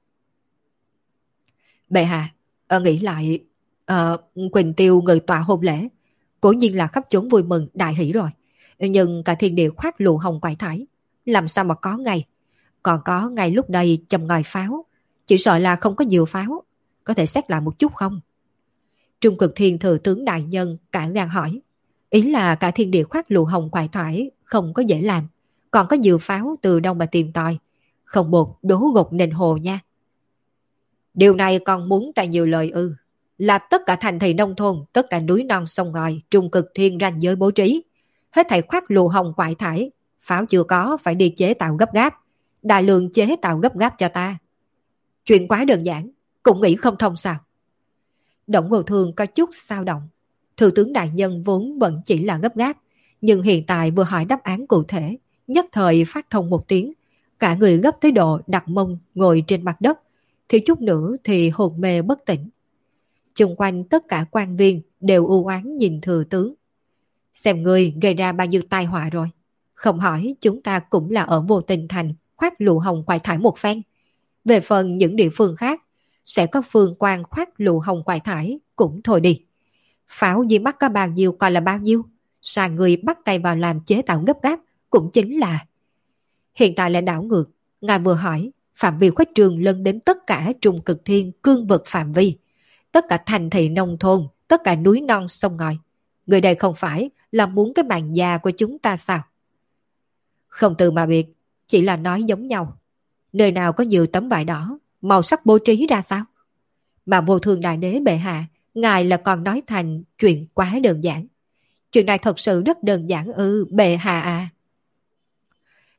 Bệ hạ, ờ, nghĩ lại, ờ, Quỳnh Tiêu ngự tọa hôn lễ, cố nhiên là khắp chốn vui mừng đại hỷ rồi. Nhưng cả thiên địa khoác lụa hồng quải thải, làm sao mà có ngày? Còn có ngày lúc đây châm ngòi pháo, chỉ sợ là không có nhiều pháo. Có thể xét lại một chút không? Trung cực thiên thừa tướng đại nhân cả gan hỏi. Ý là cả thiên địa khoác lụa hồng quải thải không có dễ làm. Còn có nhiều pháo từ đâu mà tìm tòi. Không bột đố gục nền hồ nha. Điều này còn muốn ta nhiều lời ư? Là tất cả thành thị nông thôn, tất cả núi non sông ngòi, trung cực thiên ranh giới bố trí. Hết thảy khoác lụa hồng quải thải. Pháo chưa có phải đi chế tạo gấp gáp. Đại lượng chế tạo gấp gáp cho ta. Chuyện quá đơn giản, cũng nghĩ không thông sao? Động Ngô Thương có chút sao động. Thừa tướng đại nhân vốn vẫn chỉ là gấp gáp, nhưng hiện tại vừa hỏi đáp án cụ thể, nhất thời phát thông một tiếng, cả người gấp tới độ đặt mông ngồi trên mặt đất, thì chút nữa thì hồn mê bất tỉnh. Xung quanh tất cả quan viên đều u oán nhìn thừa tướng. Xem người gây ra bao nhiêu tai họa rồi. Không hỏi chúng ta cũng là ở Vô Tình Thành khoác lụa hồng quải thải một phen. Về phần những địa phương khác, sẽ có phương quan khoác lụa hồng quải thải cũng thôi đi. Pháo di mắt có bao nhiêu còn là bao nhiêu. Sao người bắt tay vào làm chế tạo gấp gáp cũng chính là. Hiện tại lại đảo ngược. Ngài vừa hỏi phạm vi khuếch trường lân đến tất cả trung cực thiên cương vực phạm vi. Tất cả thành thị nông thôn, tất cả núi non sông ngòi. Người đây không phải là muốn cái mạng già của chúng ta sao? Không từ mà biệt, chỉ là nói giống nhau. Nơi nào có nhiều tấm vải đỏ, màu sắc bố trí ra sao? Mà Vô Thường đại đế bệ hạ, ngài là còn nói thành chuyện quá đơn giản. Chuyện này thật sự rất đơn giản ư, bệ hạ à.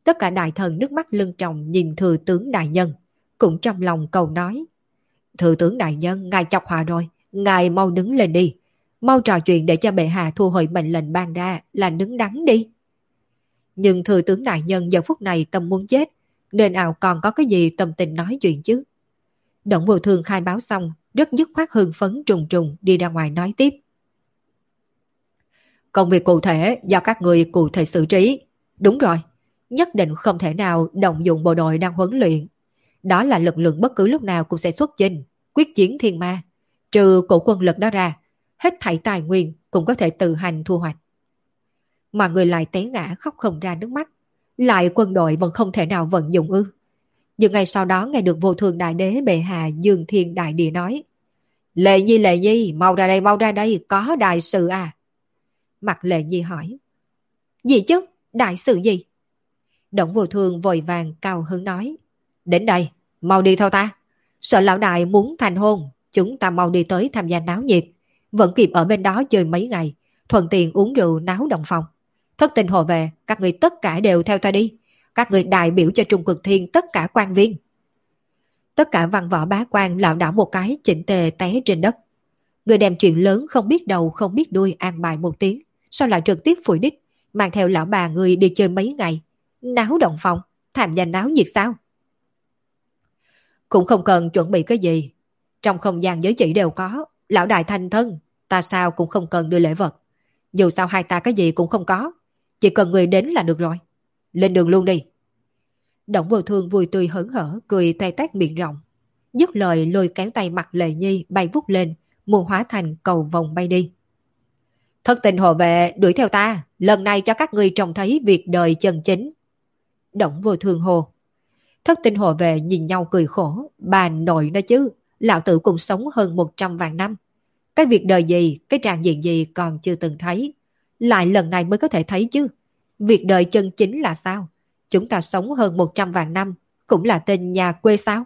Tất cả đại thần nước mắt lưng tròng nhìn thừa tướng đại nhân, cũng trong lòng cầu nói: Thừa tướng đại nhân, ngài chọc họa rồi, ngài mau đứng lên đi, mau trò chuyện để cho bệ hạ thu hồi mệnh lệnh ban ra là đứng đắn đi. Nhưng thừa tướng đại nhân giờ phút này tâm muốn chết, nên ảo còn có cái gì tâm tình nói chuyện chứ. Đổng Vô Thương khai báo xong, rất dứt khoát hưng phấn trùng trùng đi ra ngoài nói tiếp: Công việc cụ thể do các người cụ thể xử trí. Đúng rồi, nhất định không thể nào động dụng bộ đội đang huấn luyện. Đó là lực lượng bất cứ lúc nào cũng sẽ xuất chinh, quyết chiến thiên ma. Trừ cổ quân lực đó ra, hết thảy tài nguyên cũng có thể tự hành thu hoạch. Mà người lại té ngã khóc không ra nước mắt. Lại quân đội vẫn không thể nào vận dụng ư? Nhưng ngày sau đó nghe được Vô Thường đại đế bệ hạ Dương Thiên đại địa nói: Lệ Nhi, Lệ Nhi, mau ra đây, mau ra đây, có đại sự à? Mặt Lệ Nhi hỏi: Gì chứ, đại sự gì? Đổng Vô Thương vội vàng cao hứng nói: Đến đây, mau đi theo ta. Sợ lão đại muốn thành hôn, chúng ta mau đi tới tham gia náo nhiệt, vẫn kịp ở bên đó chơi mấy ngày, thuận tiện uống rượu náo động phòng. Thất tình hộ về, các người tất cả đều theo ta đi. Các người đại biểu cho Trung Cực Thiên tất cả quan viên. Tất cả văn võ bá quan lảo đảo một cái chỉnh tề té trên đất. Người đem chuyện lớn không biết đầu không biết đuôi an bài một tiếng, sao lại trực tiếp phủi đích, mang theo lão bà người đi chơi mấy ngày, náo động phòng, tham gia náo nhiệt sao? Cũng không cần chuẩn bị cái gì, trong không gian giới chỉ đều có. Lão đại thành thân, ta sao cũng không cần đưa lễ vật. Dù sao hai ta cái gì cũng không có, chỉ cần người đến là được rồi. Lên đường luôn đi. Đổng Vô Thương vui tươi hớn hở cười toe toét miệng rộng, dứt lời lôi kéo tay Mặt Lệ Nhi bay vút lên, muốn hóa thành cầu vồng bay đi. Thất tình hộ vệ đuổi theo ta, lần này cho các ngươi trông thấy việc đời chân chính. Đổng Vô Thương hồ. Thất tình hộ vệ nhìn nhau cười khổ, bà nội đó chứ, lão tử cũng sống hơn một trăm vạn năm. Cái việc đời gì, cái tràng diện gì còn chưa từng thấy, lại lần này mới có thể thấy chứ. Việc đời chân chính là sao? Chúng ta sống hơn một trăm vạn năm, cũng là tên nhà quê sao?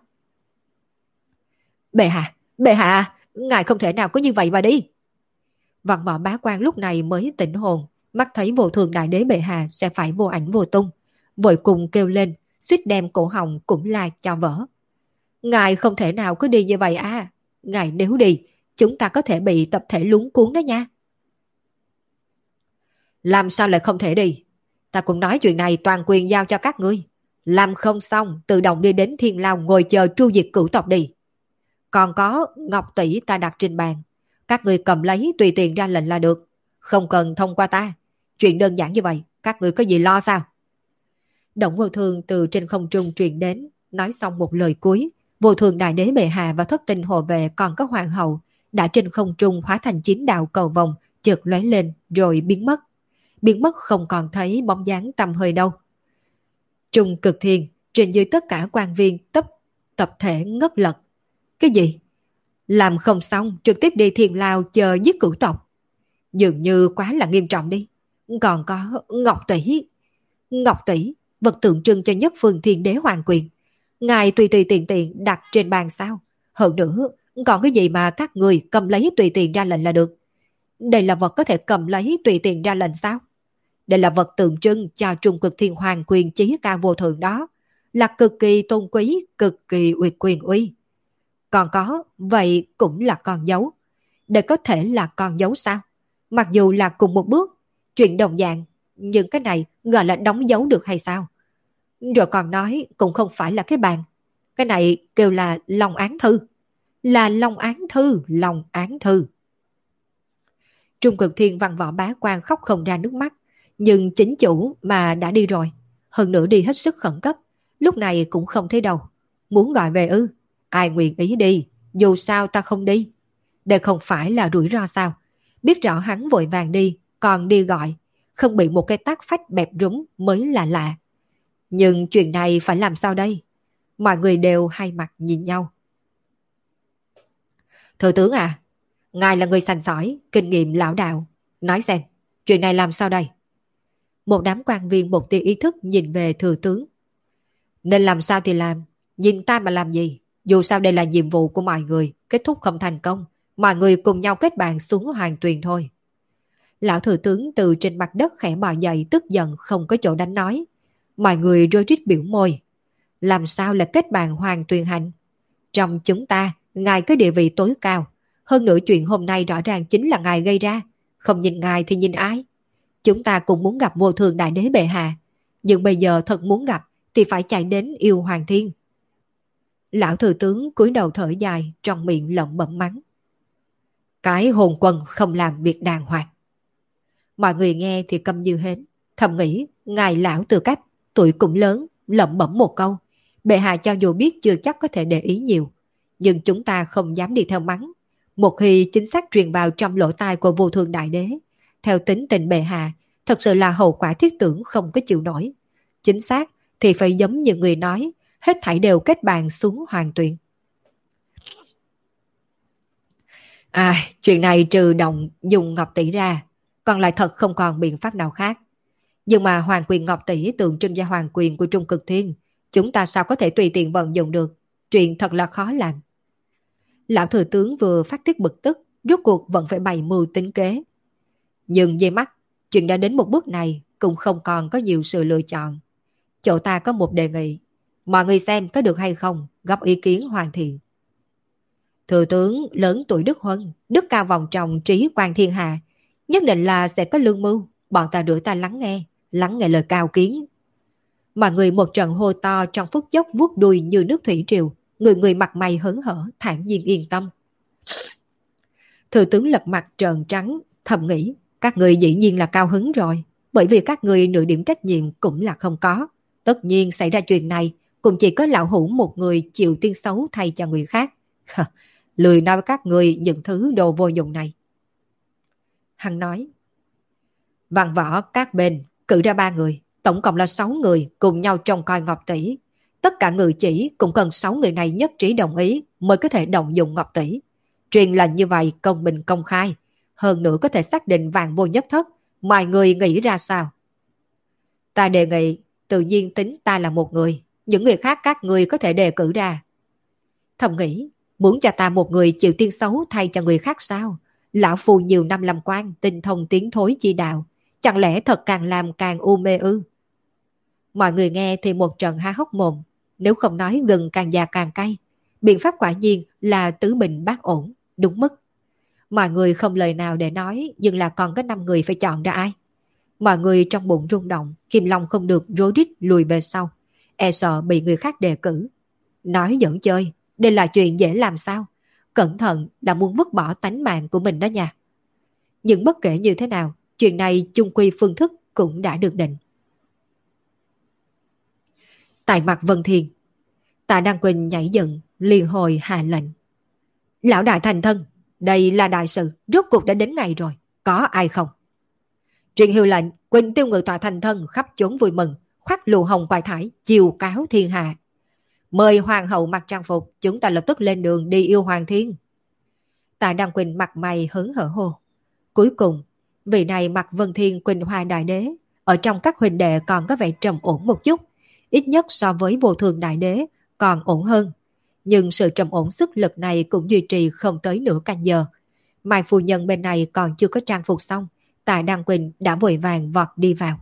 Bệ hạ, bệ hạ, ngài không thể nào có như vậy mà đi. Văn võ bá quan lúc này mới tỉnh hồn, mắt thấy Vô Thường đại đế bệ hạ sẽ phải vô ảnh vô tung, vội cùng kêu lên, suýt đem cổ họng cũng là cho vỡ. Ngài không thể nào cứ đi như vậy à? Ngài nếu đi, chúng ta có thể bị tập thể luống cuốn đó nha. Làm sao lại không thể đi? Ta cũng nói chuyện này toàn quyền giao cho các ngươi. Làm không xong, tự động đi đến Thiên Lao ngồi chờ tru diệt cửu tộc đi. Còn có ngọc tỷ ta đặt trên bàn, các ngươi cầm lấy tùy tiện ra lệnh là được, không cần thông qua ta. Chuyện đơn giản như vậy, các ngươi có gì lo sao? Đổng Vô Thường từ trên không trung truyền đến, nói xong một lời cuối, Vô Thường đại đế bệ hạ và thất tình hộ vệ còn có hoàng hậu đã trên không trung hóa thành chín đạo cầu vồng, chợt lóe lên rồi biến mất. Biến mất không còn thấy bóng dáng tăm hơi đâu. Trung Cực Thiên, trên dưới tất cả quan viên tập tập thể ngất lật. Cái gì? Làm không xong trực tiếp đi Thiên Lao chờ giết cửu tộc. Dường như quá là nghiêm trọng đi. Còn có Ngọc Tỷ. Ngọc Tỷ, vật tượng trưng cho nhất phương thiên đế hoàng quyền. Ngài tùy tùy tiện tiện đặt trên bàn sao? Hơn nữa, còn cái gì mà các người cầm lấy tùy tiện ra lệnh là được? Đây là vật có thể cầm lấy tùy tiện ra lệnh sao? Đây là vật tượng trưng cho Trung Cực Thiên hoàng quyền chí cao vô thượng đó. Là cực kỳ tôn quý, cực kỳ uy quyền uy. Còn có, vậy cũng là con dấu. Đây có thể là con dấu sao? Mặc dù là cùng một bước, chuyện đồng dạng, nhưng cái này gọi là đóng dấu được hay sao? Rồi còn nói cũng không phải là cái bàn. Cái này kêu là Long Án Thư. Là Long Án Thư, Long Án Thư. Trung Cực Thiên văn võ bá quan khóc không ra nước mắt. Nhưng chính chủ mà đã đi rồi. Hơn nữa đi hết sức khẩn cấp. Lúc này cũng không thấy đâu. Muốn gọi về ư? Ai nguyện ý đi, dù sao ta không đi. Đây không phải là rủi ro sao? Biết rõ hắn vội vàng đi, còn đi gọi, không bị một cái tát phách bẹp rúng mới là lạ. Nhưng chuyện này phải làm sao đây? Mọi người đều hai mặt nhìn nhau. Thừa tướng à, ngài là người sành sỏi, kinh nghiệm lão đạo. Nói xem, chuyện này làm sao đây? Một đám quan viên một tia ý thức nhìn về thừa tướng. Nên làm sao thì làm, nhìn ta mà làm gì? Dù sao đây là nhiệm vụ của mọi người, kết thúc không thành công, mọi người cùng nhau kết bạn xuống hoàng tuyền thôi. Lão thừa tướng từ trên mặt đất khẽ bò dậy tức giận không có chỗ đánh nói. Mọi người rối rít biểu môi. Làm sao là kết bạn Hoàng Tuyền Hạnh? Trong chúng ta, ngài có địa vị tối cao. Hơn nữa chuyện hôm nay rõ ràng chính là ngài gây ra. Không nhìn ngài thì nhìn ai? Chúng ta cũng muốn gặp vô thường đại đế bệ hạ. Nhưng bây giờ thật muốn gặp thì phải chạy đến yêu Hoàng Thiên. Lão thừa tướng cúi đầu thở dài, trong miệng lẩm bẩm mắng. Cái hồn quân không làm việc đàng hoàng. Mọi người nghe thì câm như hến, thầm nghĩ ngài lão Tư Cách, tuổi cũng lớn, lẩm bẩm một câu. Bệ hạ cho dù biết chưa chắc có thể để ý nhiều, nhưng chúng ta không dám đi theo mắng. Một khi chính xác truyền vào trong lỗ tai của vô thường đại đế, theo tính tình bệ hạ, thật sự là hậu quả thiết tưởng không có chịu nổi. Chính xác thì phải giống như người nói, hết thảy đều kết bàn xuống hoàng tuyền. À, chuyện này trừ động dùng ngọc tỷ ra, còn lại thật không còn biện pháp nào khác. Nhưng mà hoàng quyền ngọc tỷ tượng trưng cho hoàng quyền của Trung Cực Thiên, chúng ta sao có thể tùy tiện vận dụng được, chuyện thật là khó làm. Lão thừa tướng vừa phát tiết bực tức, rốt cuộc vẫn phải bày mưu tính kế. Nhưng dây mắt, chuyện đã đến một bước này cũng không còn có nhiều sự lựa chọn. Chỗ ta có một đề nghị, mọi người xem có được hay không, góp ý kiến hoàn thiện. Thừa tướng lớn tuổi đức huân, đức cao vòng trọng trí quan thiên hạ, nhất định là sẽ có lương mưu, bọn ta rửa ta lắng nghe, lắng nghe lời cao kiến. Mọi người một trận hô to trong phút chốc vuốt đuôi như nước thủy triều, người người mặt mày hớn hở, thản nhiên yên tâm. Thừa tướng lật mặt trợn trắng, thầm nghĩ, các người dĩ nhiên là cao hứng rồi, bởi vì các người nửa điểm trách nhiệm cũng là không có. Tất nhiên xảy ra chuyện này, cũng chỉ có lão hủ một người chịu tiên xấu thay cho người khác. Lười nói các người những thứ đồ vô dụng này. Hắn nói, văn võ các bên cử ra ba người, tổng cộng là sáu người cùng nhau trông coi ngọc tỷ. Tất cả người chỉ cũng cần sáu người này nhất trí đồng ý mới có thể động dụng ngọc tỷ. Truyền lệnh như vậy công bình công khai, hơn nữa có thể xác định vạn vô nhất thất. Mọi người nghĩ ra sao? Ta đề nghị, tự nhiên tính ta là một người, những người khác các người có thể đề cử ra. Thầm nghĩ, muốn cho ta một người chịu tiên xấu thay cho người khác sao? Lão phu nhiều năm làm quan, tinh thông tiến thối chi đạo, chẳng lẽ thật càng làm càng u mê ư? Mọi người nghe thì một trận há hốc mồm, nếu không nói gừng càng già càng cay. Biện pháp quả nhiên là tứ bình bát ổn, đúng mức. Mọi người không lời nào để nói, nhưng là còn có năm người phải chọn ra ai. Mọi người trong bụng rung động, Kim Long không được rối rít lùi về sau, e sợ bị người khác đề cử. Nói giỡn chơi, đây là chuyện dễ làm sao? Cẩn thận là muốn vứt bỏ tánh mạng của mình đó nha. Nhưng bất kể như thế nào, chuyện này chung quy phương thức cũng đã được định. Tại mặt Vân Thiên, Tạ Đăng Quỳnh nhảy dựng, liền hồi hạ lệnh. Lão đại thành thân, đây là đại sự, rốt cuộc đã đến ngày rồi, có ai không? Truyền hiệu lệnh, Quỳnh Tiêu Ngự tọa thành thân khắp chốn vui mừng, khoác lụa hồng quải thải, chiều cáo thiên hạ. Mời hoàng hậu mặc trang phục, chúng ta lập tức lên đường đi yêu Hoàng Thiên. Tạ Đăng Quỳnh mặt mày hớn hở hô. Cuối cùng, vị này mặc Vân Thiên Quỳnh Hoa đại đế, ở trong các huynh đệ còn có vẻ trầm ổn một chút, ít nhất so với vô thường đại đế còn ổn hơn. Nhưng sự trầm ổn sức lực này cũng duy trì không tới nửa canh giờ. Mai phu nhân bên này còn chưa có trang phục xong, Tạ Đăng Quỳnh đã vội vàng vọt đi vào.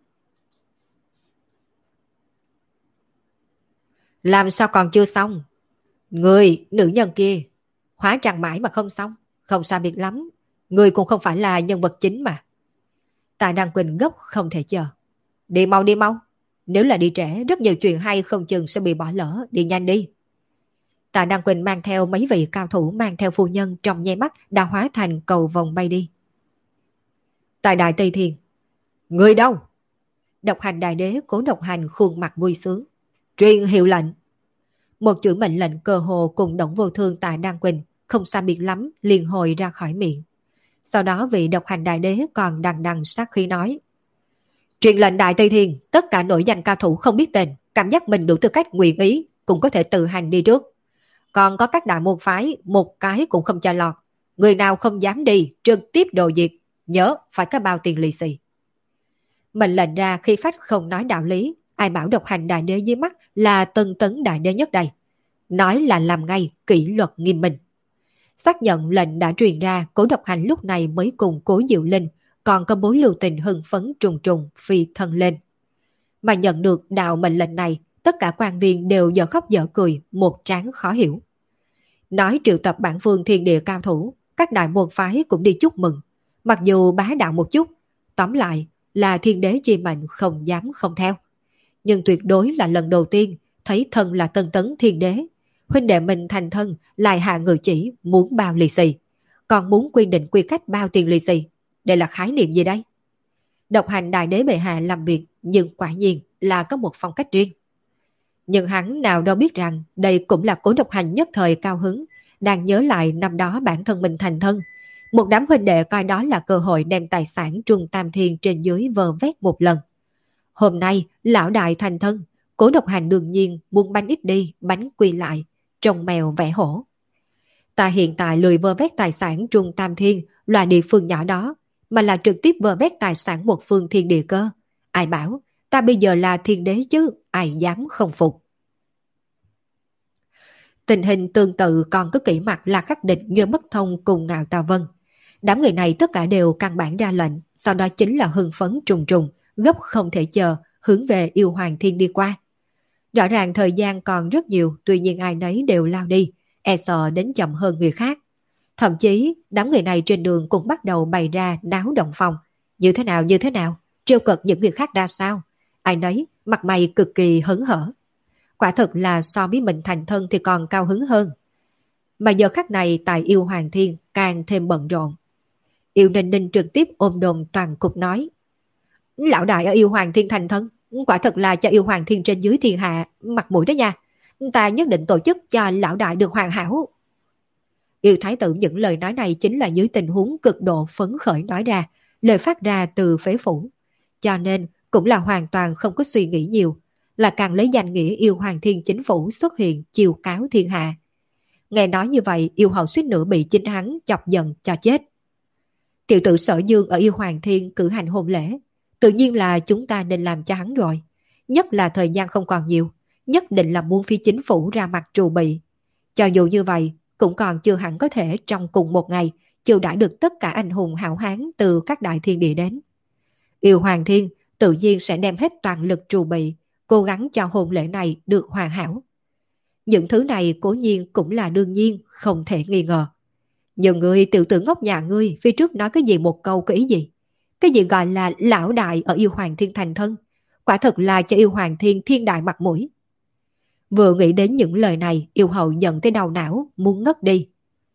Làm sao còn chưa xong? Người, nữ nhân kia, hóa trang mãi mà không xong, không sao biệt lắm. Người cũng không phải là nhân vật chính mà. Tạ Đăng Quỳnh gấp không thể chờ. Đi mau đi mau. Nếu là đi trễ, rất nhiều chuyện hay không chừng sẽ bị bỏ lỡ, đi nhanh đi. Tạ Đăng Quỳnh mang theo mấy vị cao thủ mang theo phu nhân trong nháy mắt đã hóa thành cầu vòng bay đi. Tại Đại Tây Thiên, người đâu? Độc hành đại đế cố độc hành khuôn mặt vui sướng. Truyền hiệu lệnh. Một chuỗi mệnh lệnh cơ hồ cùng động vô thương Tạ Đăng Quỳnh không xa biệt lắm liền hồi ra khỏi miệng. Sau đó vị độc hành đại đế còn đằng đằng sát khí nói. Truyền lệnh Đại Tây Thiên, tất cả nổi danh cao thủ không biết tên, cảm giác mình đủ tư cách nguyện ý, cũng có thể tự hành đi trước. Còn có các đại môn phái, một cái cũng không cho lọt. Người nào không dám đi, trực tiếp đồ diệt. Nhớ, phải có bao tiền lì xì. Mệnh lệnh ra khi phách không nói đạo lý, ai bảo độc hành đại đế dưới mắt là tân tấn đại đế nhất đây. Nói là làm ngay, kỷ luật nghiêm minh. Xác nhận lệnh đã truyền ra, Cố độc hành lúc này mới cùng Cố Diệu Linh, còn có bối lưu tình hưng phấn trùng trùng phi thân lên. Mà nhận được đạo mệnh lệnh này, tất cả quan viên đều dở khóc dở cười, một tráng khó hiểu. Nói triệu tập bản phương thiên địa cao thủ, các đại môn phái cũng đi chúc mừng. Mặc dù bá đạo một chút, tóm lại là thiên đế chi mệnh không dám không theo. Nhưng tuyệt đối là lần đầu tiên thấy thân là tân tấn thiên đế. Huynh đệ mình thành thân lại hạ người chỉ muốn bao lì xì. Còn muốn quy định quy cách bao tiền lì xì. Đây là khái niệm gì đây? Độc hành đại đế bệ hạ làm việc, nhưng quả nhiên là có một phong cách riêng. Nhưng hắn nào đâu biết rằng đây cũng là Cố Độc Hành nhất thời cao hứng, đang nhớ lại năm đó bản thân mình thành thân. Một đám huynh đệ coi đó là cơ hội đem tài sản Trung Tam Thiên trên dưới vơ vét một lần. Hôm nay, lão đại thành thân, Cố Độc Hành đương nhiên muốn bánh ít đi, bánh quy lại, trồng mèo vẽ hổ. Ta hiện tại lười vơ vét tài sản Trung Tam Thiên là địa phương nhỏ đó, mà là trực tiếp vơ vét tài sản một phương thiên địa cơ. Ai bảo, ta bây giờ là thiên đế chứ, ai dám không phục. Tình hình tương tự còn có kỹ mặt là khắc địch như bất thông cùng Ngạo Tà Vân. Đám người này tất cả đều căn bản ra lệnh, sau đó chính là hưng phấn trùng trùng, gấp không thể chờ, hướng về yêu hoàng thiên đi qua. Rõ ràng thời gian còn rất nhiều, tuy nhiên ai nấy đều lao đi, e sợ đến chậm hơn người khác. Thậm chí, đám người này trên đường cũng bắt đầu bày ra náo động phòng. Như thế nào, như thế nào? Trêu cợt những người khác ra sao? Ai nấy, mặt mày cực kỳ hớn hở. Quả thực là so với mình thành thân thì còn cao hứng hơn. Mà giờ khắc này tại yêu hoàng thiên càng thêm bận rộn. Yêu Ninh Ninh trực tiếp ôm đồm toàn cục nói: Lão đại ở yêu hoàng thiên thành thân, quả thật là cho yêu hoàng thiên trên dưới thiên hạ mặt mũi đó nha. Ta nhất định tổ chức cho lão đại được hoàn hảo. Yêu thái tử những lời nói này chính là dưới tình huống cực độ phấn khởi nói ra, lời phát ra từ phế phủ. Cho nên cũng là hoàn toàn không có suy nghĩ nhiều, là càng lấy danh nghĩa yêu hoàng thiên chính phủ xuất hiện chiêu cáo thiên hạ. Nghe nói như vậy, yêu hậu suýt nữa bị chính hắn chọc giận cho chết. Tiểu tử Sở Dương ở yêu hoàng thiên cử hành hôn lễ, tự nhiên là chúng ta nên làm cho hắn rồi. Nhất là thời gian không còn nhiều, nhất định là muốn phi chính phủ ra mặt trù bị. Cho dù như vậy, cũng còn chưa hẳn có thể trong cùng một ngày chiêu đãi được tất cả anh hùng hảo hán từ các đại thiên địa đến. Yêu hoàng thiên tự nhiên sẽ đem hết toàn lực trù bị, cố gắng cho hôn lễ này được hoàn hảo. Những thứ này cố nhiên cũng là đương nhiên, không thể nghi ngờ. Nhưng người tiểu tử ngốc nhà ngươi phía trước nói cái gì một câu có ý gì? Cái gì gọi là lão đại ở yêu hoàng thiên thành thân? Quả thật là cho yêu hoàng thiên thiên đại mặt mũi. Vừa nghĩ đến những lời này, yêu hậu giận tới đầu não, muốn ngất đi.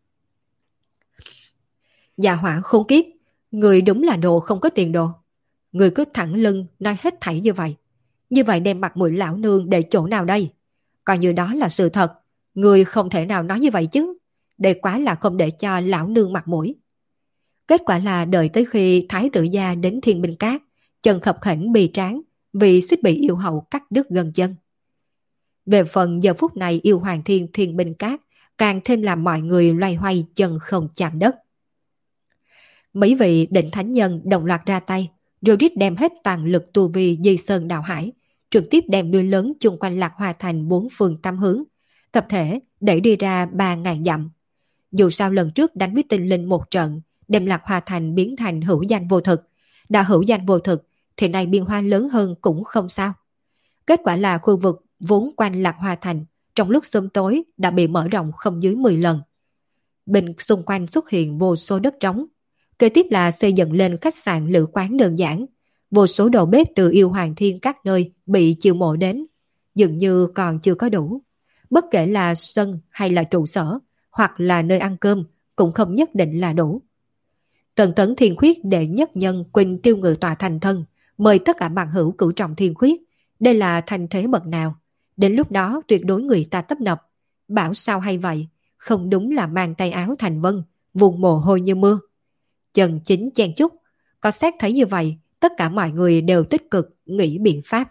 Dạ hỏa khốn kiếp, người đúng là đồ không có tiền đồ. Người cứ thẳng lưng nói hết thảy như vậy. Như vậy đem mặt mũi lão nương để chỗ nào đây? Coi như đó là sự thật, người không thể nào nói như vậy chứ. Đây quá là không để cho lão nương mặt mũi. Kết quả là đợi tới khi thái tử gia đến Thiên Binh Cát, chân khập khểnh bì tráng vì suýt bị yêu hậu cắt đứt gần chân. Về phần giờ phút này yêu hoàng thiên Thiên Binh Cát càng thêm làm mọi người loay hoay chân không chạm đất. Mấy vị định thánh nhân đồng loạt ra tay, rồi rít đem hết toàn lực tu vi di sơn đào hải, trực tiếp đem núi lớn chung quanh Lạc Hoa Thành bốn phương tám hướng, tập thể đẩy đi ra ba ngàn dặm. Dù sao lần trước đánh với tinh linh một trận, đem Lạc Hoa Thành biến thành hữu danh vô thực, đã hữu danh vô thực thì nay biên hoa lớn hơn cũng không sao. Kết quả là khu vực vốn quanh Lạc Hoa Thành trong lúc sớm tối đã bị mở rộng không dưới mười lần. Bên xung quanh xuất hiện vô số đất trống. Kế tiếp là xây dựng lên khách sạn lữ quán đơn giản. Vô số đầu bếp từ yêu hoàng thiên các nơi bị chiêu mộ đến, dường như còn chưa có đủ. Bất kể là sân hay là trụ sở, hoặc là nơi ăn cơm, cũng không nhất định là đủ. Tần tấn thiên khuyết đệ nhất nhân Quỳnh Tiêu Ngự tọa thành thân, mời tất cả bằng hữu cửu trọng thiên khuyết. Đây là thành thế bậc nào? Đến lúc đó tuyệt đối người ta tấp nập. Bảo sao hay vậy? Không đúng là mang tay áo thành vân, vùng mồ hôi như mưa. Chân chính chen chúc. Có xét thấy như vậy, tất cả mọi người đều tích cực nghĩ biện pháp.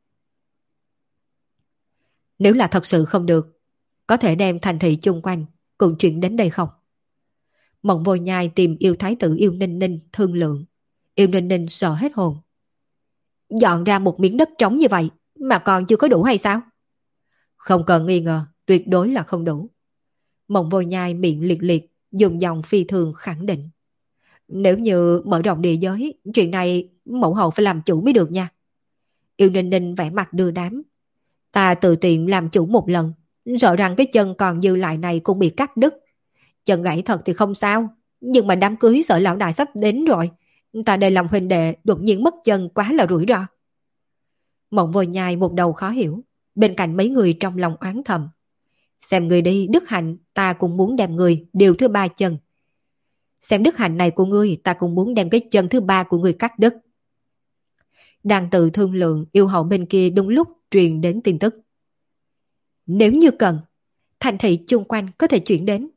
Nếu là thật sự không được, có thể đem thành thị chung quanh cùng chuyển đến đây không? Mộng Vô Nhai tìm yêu thái tử Yêu Ninh Ninh thương lượng. Yêu Ninh Ninh sợ hết hồn. Dọn ra một miếng đất trống như vậy mà còn chưa có đủ hay sao? Không cần nghi ngờ, tuyệt đối là không đủ. Mộng Vô Nhai miệng liệt liệt, dùng giọng phi thường khẳng định. Nếu như mở rộng địa giới, chuyện này mẫu hậu phải làm chủ mới được nha. Yêu Ninh Ninh vẻ mặt đưa đám. Ta tự tiện làm chủ một lần, sợ rằng cái chân còn dư lại này cũng bị cắt đứt. Chân gãy thật thì không sao, nhưng mà đám cưới sợ lão đại sắp đến rồi. Ta đây làm huynh đệ đột nhiên mất chân quá là rủi ro. Mộng Vô Nhai một đầu khó hiểu, bên cạnh mấy người trong lòng oán thầm. Xem người đi, đức hạnh, ta cũng muốn đem người điều thứ ba chân. Xem đức hạnh này của ngươi, ta cũng muốn đem cái chân thứ ba của ngươi cắt đứt. Đang tự thương lượng, yêu hậu bên kia đúng lúc truyền đến tin tức. Nếu như cần, thành thị chung quanh có thể chuyển đến.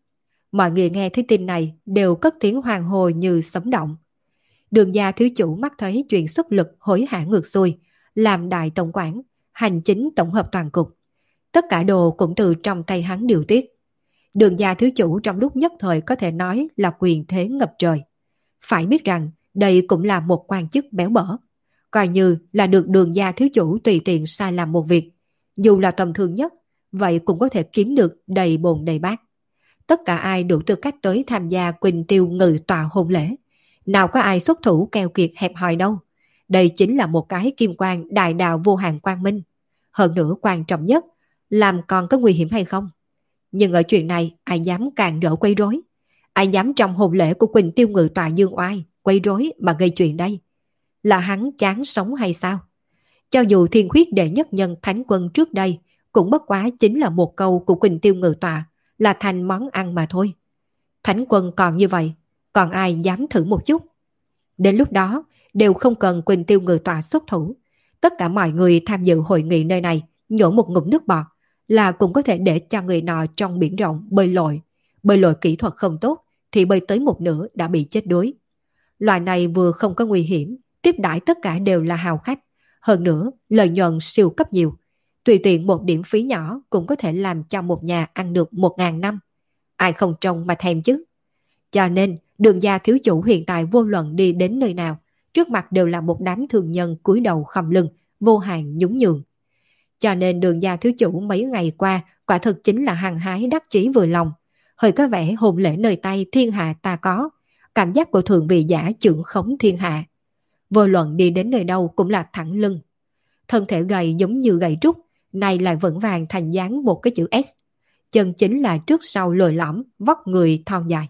Mọi người nghe thấy tin này đều cất tiếng hoàng hồ như sấm động. Đường gia thiếu chủ mắt thấy chuyện xuất lực hối hả ngược xuôi, làm đại tổng quản, hành chính tổng hợp toàn cục. Tất cả đồ cũng từ trong tay hắn điều tiết. Đường gia thiếu chủ trong lúc nhất thời có thể nói là quyền thế ngập trời. Phải biết rằng đây cũng là một quan chức béo bở. Coi như là được đường gia thiếu chủ tùy tiện sai làm một việc. Dù là tầm thường nhất, vậy cũng có thể kiếm được đầy bồn đầy bát. Tất cả ai đủ tư cách tới tham gia Quỳnh Tiêu ngự tọa hôn lễ. Nào có ai xuất thủ keo kiệt hẹp hòi đâu. Đây chính là một cái kim quang đại đạo vô hạn quang minh. Hơn nữa quan trọng nhất, làm còn có nguy hiểm hay không? Nhưng ở chuyện này, ai dám càng rỡ quấy rối? Ai dám trong hôn lễ của Quỳnh Tiêu ngự tọa dương oai, quấy rối mà gây chuyện đây? Là hắn chán sống hay sao? Cho dù thiên khuyết đệ nhất nhân thánh quân trước đây, cũng bất quá chính là một câu của Quỳnh Tiêu ngự tọa, là thành món ăn mà thôi. Thánh quân còn như vậy, còn ai dám thử một chút? Đến lúc đó, đều không cần Quỳnh Tiêu ngự tọa xuất thủ. Tất cả mọi người tham dự hội nghị nơi này, nhổ một ngụm nước bọt, là cũng có thể để cho người nọ trong biển rộng bơi lội. Bơi lội kỹ thuật không tốt, thì bơi tới một nửa đã bị chết đuối. Loại này vừa không có nguy hiểm, tiếp đãi tất cả đều là hào khách. Hơn nữa, lợi nhuận siêu cấp nhiều. Tùy tiện một điểm phí nhỏ cũng có thể làm cho một nhà ăn được một ngàn năm. Ai không trông mà thèm chứ. Cho nên, đường gia thiếu chủ hiện tại vô luận đi đến nơi nào, trước mặt đều là một đám thương nhân cúi đầu khom lưng, vô hạn nhún nhường. Cho nên đường gia thiếu chủ mấy ngày qua quả thực chính là hăng hái đắc chí vừa lòng. Hơi có vẻ hôn lễ nơi tay thiên hạ ta có, cảm giác của thượng vị giả trưởng khống thiên hạ. Vô luận đi đến nơi đâu cũng là thẳng lưng. Thân thể gầy giống như gậy trúc, này lại vững vàng thành dáng một cái chữ S. Chân chính là trước sau lồi lõm, vóc người thon dài.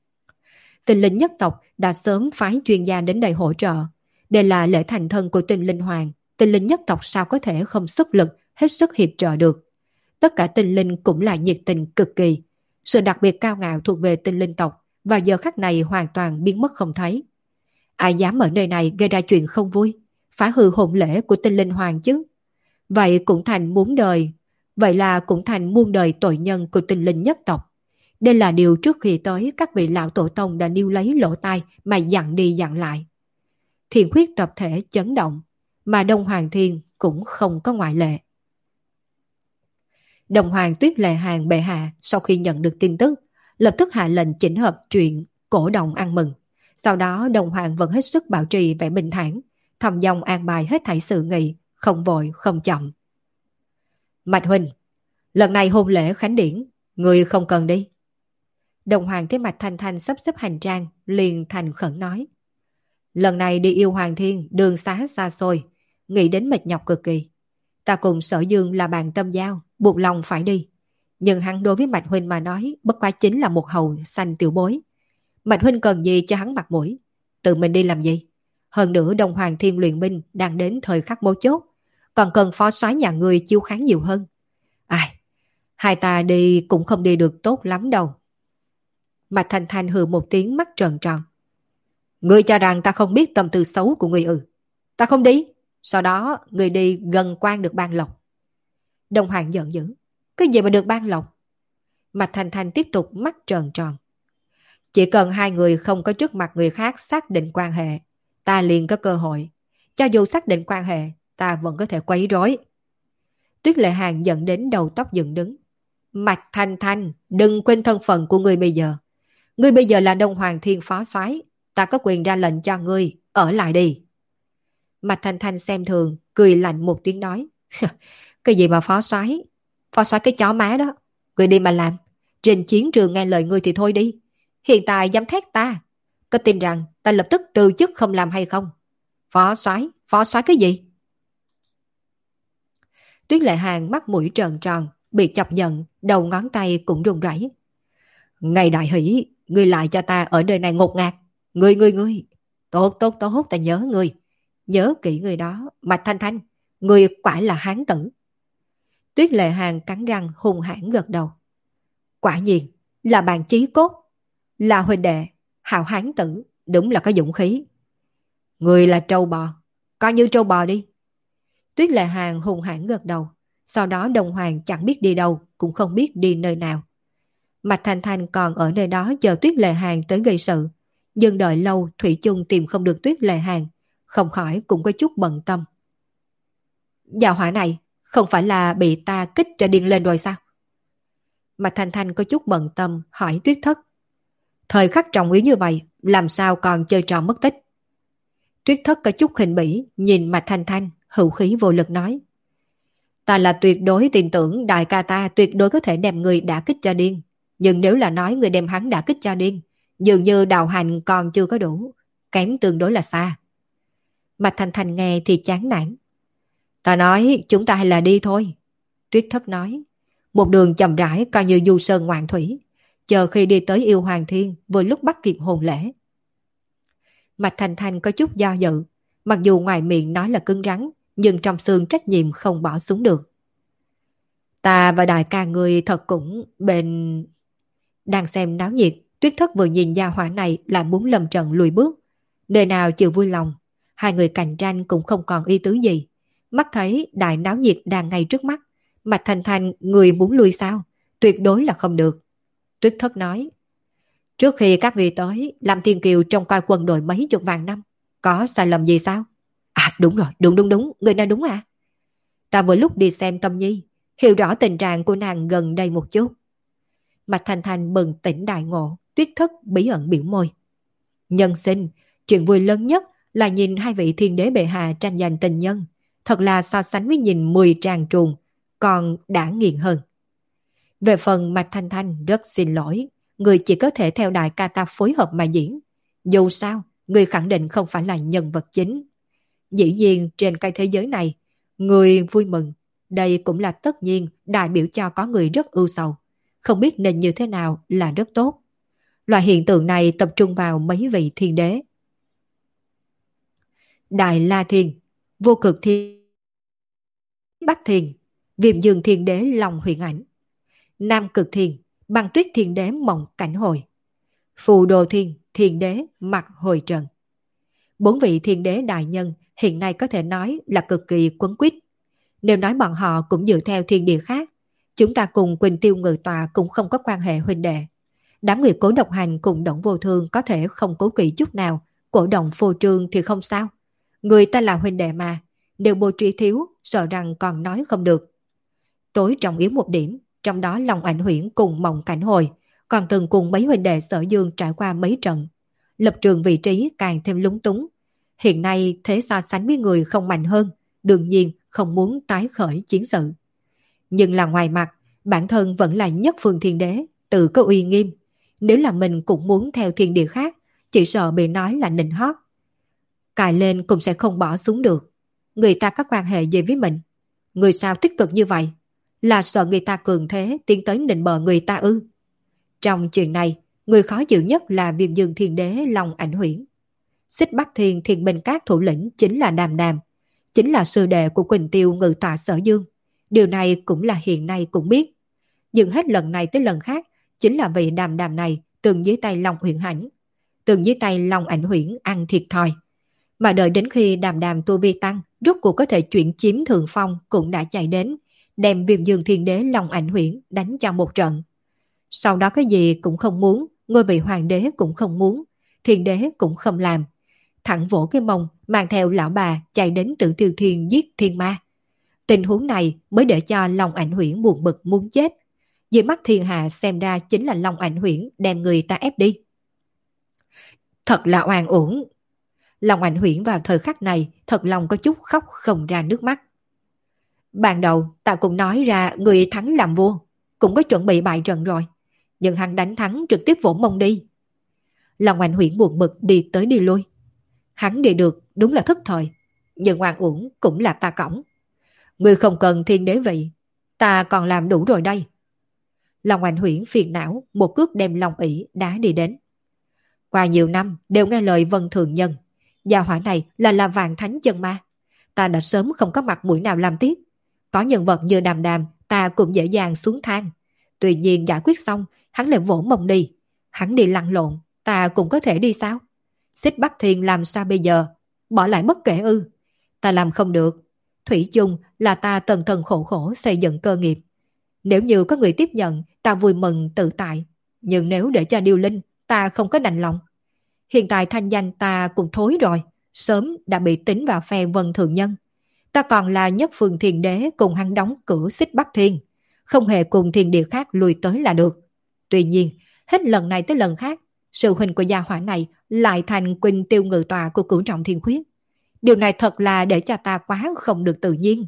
Tinh linh nhất tộc đã sớm phái chuyên gia đến đây hỗ trợ. Đây là lễ thành thân của tinh linh hoàng. Tinh linh nhất tộc sao có thể không xuất lực, hết sức hiệp trợ được. Tất cả tinh linh cũng là nhiệt tình cực kỳ. Sự đặc biệt cao ngạo thuộc về tinh linh tộc và giờ khắc này hoàn toàn biến mất không thấy. Ai dám ở nơi này gây ra chuyện không vui, phá hư hôn lễ của tinh linh hoàng chứ? Vậy cũng thành muôn đời, vậy là cũng thành muôn đời tội nhân của tinh linh nhất tộc. Đây là điều trước khi tới các vị lão tổ tông đã níu lấy lỗ tai mà dặn đi dặn lại. Thiên khuyết tập thể chấn động, mà Đông Hoàng Thiên cũng không có ngoại lệ. Đông Hoàng Tuyết Lệ Hàng bệ hạ sau khi nhận được tin tức, lập tức hạ lệnh chỉnh hợp chuyện cổ động ăn mừng. Sau đó Đông Hoàng vẫn hết sức bảo trì vẻ bình thản, thầm dòng an bài hết thảy sự nghị, không vội không chậm. Mạch huynh, lần này hôn lễ khánh điển, người không cần đi. Đông Hoàng thấy Mạch Thanh Thanh sắp xếp hành trang, liền thành khẩn nói. Lần này đi Yêu Hoàng Thiên, đường xá xa xôi, nghĩ đến mệt nhọc cực kỳ. Ta cùng Sở Dương là bạn tâm giao, buộc lòng phải đi. Nhưng hắn đối với Mạch huynh mà nói, bất quá chính là một hầu xanh tiểu bối. Mạch huynh cần gì cho hắn mặt mũi? Tự mình đi làm gì? Hơn nữa Đông Hoàng Thiên luyện binh đang đến thời khắc mấu chốt, còn cần phó soái nhà người chiêu kháng nhiều hơn. Ai, hai ta đi cũng không đi được tốt lắm đâu. Mạch Thanh Thanh hừ một tiếng, mắt tròn tròn. Ngươi cho rằng ta không biết tâm tư xấu của ngươi ư? Ta không đi, sau đó ngươi đi gần quan được ban lộc. Đông Hoàng giận dữ. Cái gì mà được ban lộc? Mạch Thanh Thanh tiếp tục mắt tròn tròn. Chỉ cần hai người không có trước mặt người khác xác định quan hệ, ta liền có cơ hội. Cho dù xác định quan hệ, ta vẫn có thể quấy rối. Tuyết Lệ Hàng giận đến đầu tóc dựng đứng. Mạch Thanh Thanh, đừng quên thân phận của ngươi bây giờ. Ngươi bây giờ là Đông Hoàng Thiên phó soái, ta có quyền ra lệnh cho ngươi, ở lại đi. Mạch Thanh Thanh xem thường, cười lạnh một tiếng nói. Cái gì mà phó soái? Phó soái cái chó má đó. Ngươi đi mà làm. Trên chiến trường nghe lời ngươi thì thôi đi. Hiện tại dám thét ta. Có tin rằng ta lập tức từ chức không làm hay không? Phó soái, phó soái cái gì? Tuyết Lệ Hàng mắt mũi tròn tròn, bị chọc giận, đầu ngón tay cũng run rẩy. Ngày đại hỷ, ngươi lại cho ta ở nơi này ngột ngạt. Ngươi ngươi ngươi, tốt tốt tốt, ta nhớ ngươi. Nhớ kỹ người đó, Mạch Thanh Thanh, ngươi quả là hán tử. Tuyết Lệ Hàng cắn răng hung hãn gật đầu. Quả nhiên, là bạn chí cốt, là huynh đệ, hào hán tử, đúng là có dũng khí. Ngươi là trâu bò, coi như trâu bò đi. Tuyết Lệ Hàng hung hãn gật đầu, sau đó Đồng Hoàng chẳng biết đi đâu, cũng không biết đi nơi nào. Mạch Thanh Thanh còn ở nơi đó chờ Tuyết Lệ Hàng tới gây sự, nhưng đợi lâu thủy chung tìm không được Tuyết Lệ Hàng, không khỏi cũng có chút bận tâm. Gia hỏa này không phải là bị ta kích cho điên lên rồi sao? Mạch Thanh Thanh có chút bận tâm hỏi Tuyết Thất. Thời khắc trọng yếu như vậy, làm sao còn chơi trò mất tích? Tuyết Thất có chút khinh bỉ nhìn Mạch Thanh Thanh, hữu khí vô lực nói. Ta là tuyệt đối tin tưởng đại ca ta tuyệt đối có thể đem người đã kích cho điên. Nhưng nếu là nói người đem hắn đã kích cho điên, dường như đạo hành còn chưa có đủ, kém tương đối là xa. Mạch Thanh Thanh nghe thì chán nản. Ta nói chúng ta hay là đi thôi. Tuyết Thất nói. Một đường chậm rãi coi như du sơn ngoạn thủy, chờ khi đi tới Yêu Hoàng Thiên vừa lúc bắt kịp hôn lễ. Mạch Thanh Thanh có chút do dự, mặc dù ngoài miệng nói là cứng rắn, nhưng trong xương trách nhiệm không bỏ xuống được. Ta và đại ca người thật cũng bên... Đang xem náo nhiệt, Tuyết Thất vừa nhìn gia hỏa này lại muốn lâm trận lùi bước. Nơi nào chịu vui lòng, hai người cạnh tranh cũng không còn ý tứ gì. Mắt thấy đại náo nhiệt đang ngay trước mắt, Mạch Thanh Thanh người muốn lui sao? Tuyệt đối là không được. Tuyết Thất nói, trước khi các vị tới, làm Thiên Kiều trông coi quân đội mấy chục vạn năm, có sai lầm gì sao? À đúng rồi, đúng đúng đúng, người nói đúng à? Ta vừa lúc đi xem Tâm Nhi, hiểu rõ tình trạng của nàng gần đây một chút. Mạch Thanh Thanh bừng tỉnh đại ngộ, Tuyết Thất bí ẩn biểu môi. Nhân sinh, chuyện vui lớn nhất là nhìn hai vị thiên đế bệ hạ tranh giành tình nhân. Thật là so sánh với nhìn mười tràng truồng, còn đã nghiền hơn. Về phần Mạch Thanh Thanh rất xin lỗi, người chỉ có thể theo đại ca ta phối hợp mà diễn. Dù sao, người khẳng định không phải là nhân vật chính. Dĩ nhiên trên cái thế giới này, người vui mừng, đây cũng là tất nhiên đại biểu cho có người rất ưu sầu. Không biết nên như thế nào là rất tốt. Loại hiện tượng này tập trung vào mấy vị thiên đế. Đại La Thiên, Vô Cực Thiên, Bắc Thiên, Viêm Dương Thiên Đế Long Huyền Ảnh, Nam Cực Thiên, Băng Tuyết Thiên Đế Mộng Cảnh Hồi, Phù Đồ Thiên, Thiên Đế Mặt Hồi Trần. Bốn vị thiên đế đại nhân hiện nay có thể nói là cực kỳ quấn quýt. Nếu nói bọn họ cũng dựa theo thiên địa khác, chúng ta cùng Quỳnh Tiêu Ngự Tọa cũng không có quan hệ huynh đệ. Đám người Cố Độc Hành cùng Đổng Vô Thương có thể không cố kỵ chút nào, cổ động phô trương thì không sao. Người ta là huynh đệ mà, nếu bố trí thiếu, sợ rằng còn nói không được. Tối trọng yếu một điểm, trong đó Long Ảnh Huyễn cùng Mộng Cảnh Hồi, còn từng cùng mấy huynh đệ Sở Dương trải qua mấy trận. Lập trường vị trí càng thêm lúng túng. Hiện nay thế so sánh với người không mạnh hơn, đương nhiên không muốn tái khởi chiến sự. Nhưng là ngoài mặt, bản thân vẫn là nhất phương thiên đế, tự có uy nghiêm. Nếu là mình cũng muốn theo thiên địa khác, chỉ sợ bị nói là nịnh hót. Cài lên cũng sẽ không bỏ xuống được. Người ta có quan hệ gì với mình? Người sao tích cực như vậy? Là sợ người ta cường thế tiến tới nịnh bợ người ta ư? Trong chuyện này, người khó chịu nhất là Viêm Dương Thiên Đế Long Ảnh Huyễn. Xích Bắc Thiên Thiên Binh Các thủ lĩnh chính là Đàm Đàm, chính là sư đệ của Quỳnh Tiêu Ngự Tọa Sở Dương. Điều này cũng là hiện nay cũng biết. Nhưng hết lần này tới lần khác, chính là vị Đàm Đàm này từng dưới tay Long Huyễn Ảnh, từng dưới tay Long Ảnh Huyễn ăn thiệt thòi. Mà đợi đến khi Đàm Đàm tu vi tăng, rốt cuộc có thể chuyển chiếm thượng phong cũng đã chạy đến, đem Viêm Dương Thiên Đế Long Ảnh Huyễn đánh cho một trận. Sau đó cái gì cũng không muốn, ngôi vị hoàng đế cũng không muốn, thiên đế cũng không làm. Thẳng vỗ cái mông, mang theo lão bà chạy đến Tử Tiêu Thiên giết thiên ma. Tình huống này mới để cho Long Ảnh Huyễn buồn bực muốn chết. Dưới mắt thiên hạ xem ra chính là Long Ảnh Huyễn đem người ta ép đi. Thật là oan uổng. Long Ảnh Huyễn vào thời khắc này thật lòng có chút khóc không ra nước mắt. Ban đầu ta cũng nói ra người thắng làm vua, cũng có chuẩn bị bại trận rồi. Nhưng hắn đánh thắng trực tiếp vỗ mông đi. Long Ảnh Huyễn buồn bực đi tới đi lui. Hắn đi được đúng là thất thời, nhưng oan uổng cũng là ta cõng. Ngươi không cần thiên đế vị, ta còn làm đủ rồi đây. Long Ảnh Huyễn phiền não, một cước đem Long ỷ đá đi đến. Qua nhiều năm đều nghe lời Vân Thường Nhân, gia hỏa này là là vạn thánh chân ma. Ta đã sớm không có mặt mũi nào làm tiếp. Có nhân vật như Đàm Đàm, ta cũng dễ dàng xuống thang. Tuy nhiên giải quyết xong, hắn lại vỗ mông đi. Hắn đi lăn lộn, ta cũng có thể đi sao? Xích Bắc Thiên làm sao bây giờ? Bỏ lại bất kể ư? Ta làm không được. Thủy chung là ta tần thần khổ khổ xây dựng cơ nghiệp. Nếu như có người tiếp nhận, ta vui mừng tự tại. Nhưng nếu để cho Điêu Linh, ta không có đành lòng. Hiện tại thanh danh ta cũng thối rồi, sớm đã bị tính vào phe Vân Thường Nhân. Ta còn là nhất phương thiền đế cùng hắn đóng cửa Xích Bắc Thiên, không hề cùng thiên địa khác lùi tới là được. Tuy nhiên, hết lần này tới lần khác, sự huynh của gia hỏa này lại thành Quỳnh Tiêu Ngự Tọa của Cửu Trọng Thiên Khuyết. Điều này thật là để cho ta quá không được tự nhiên.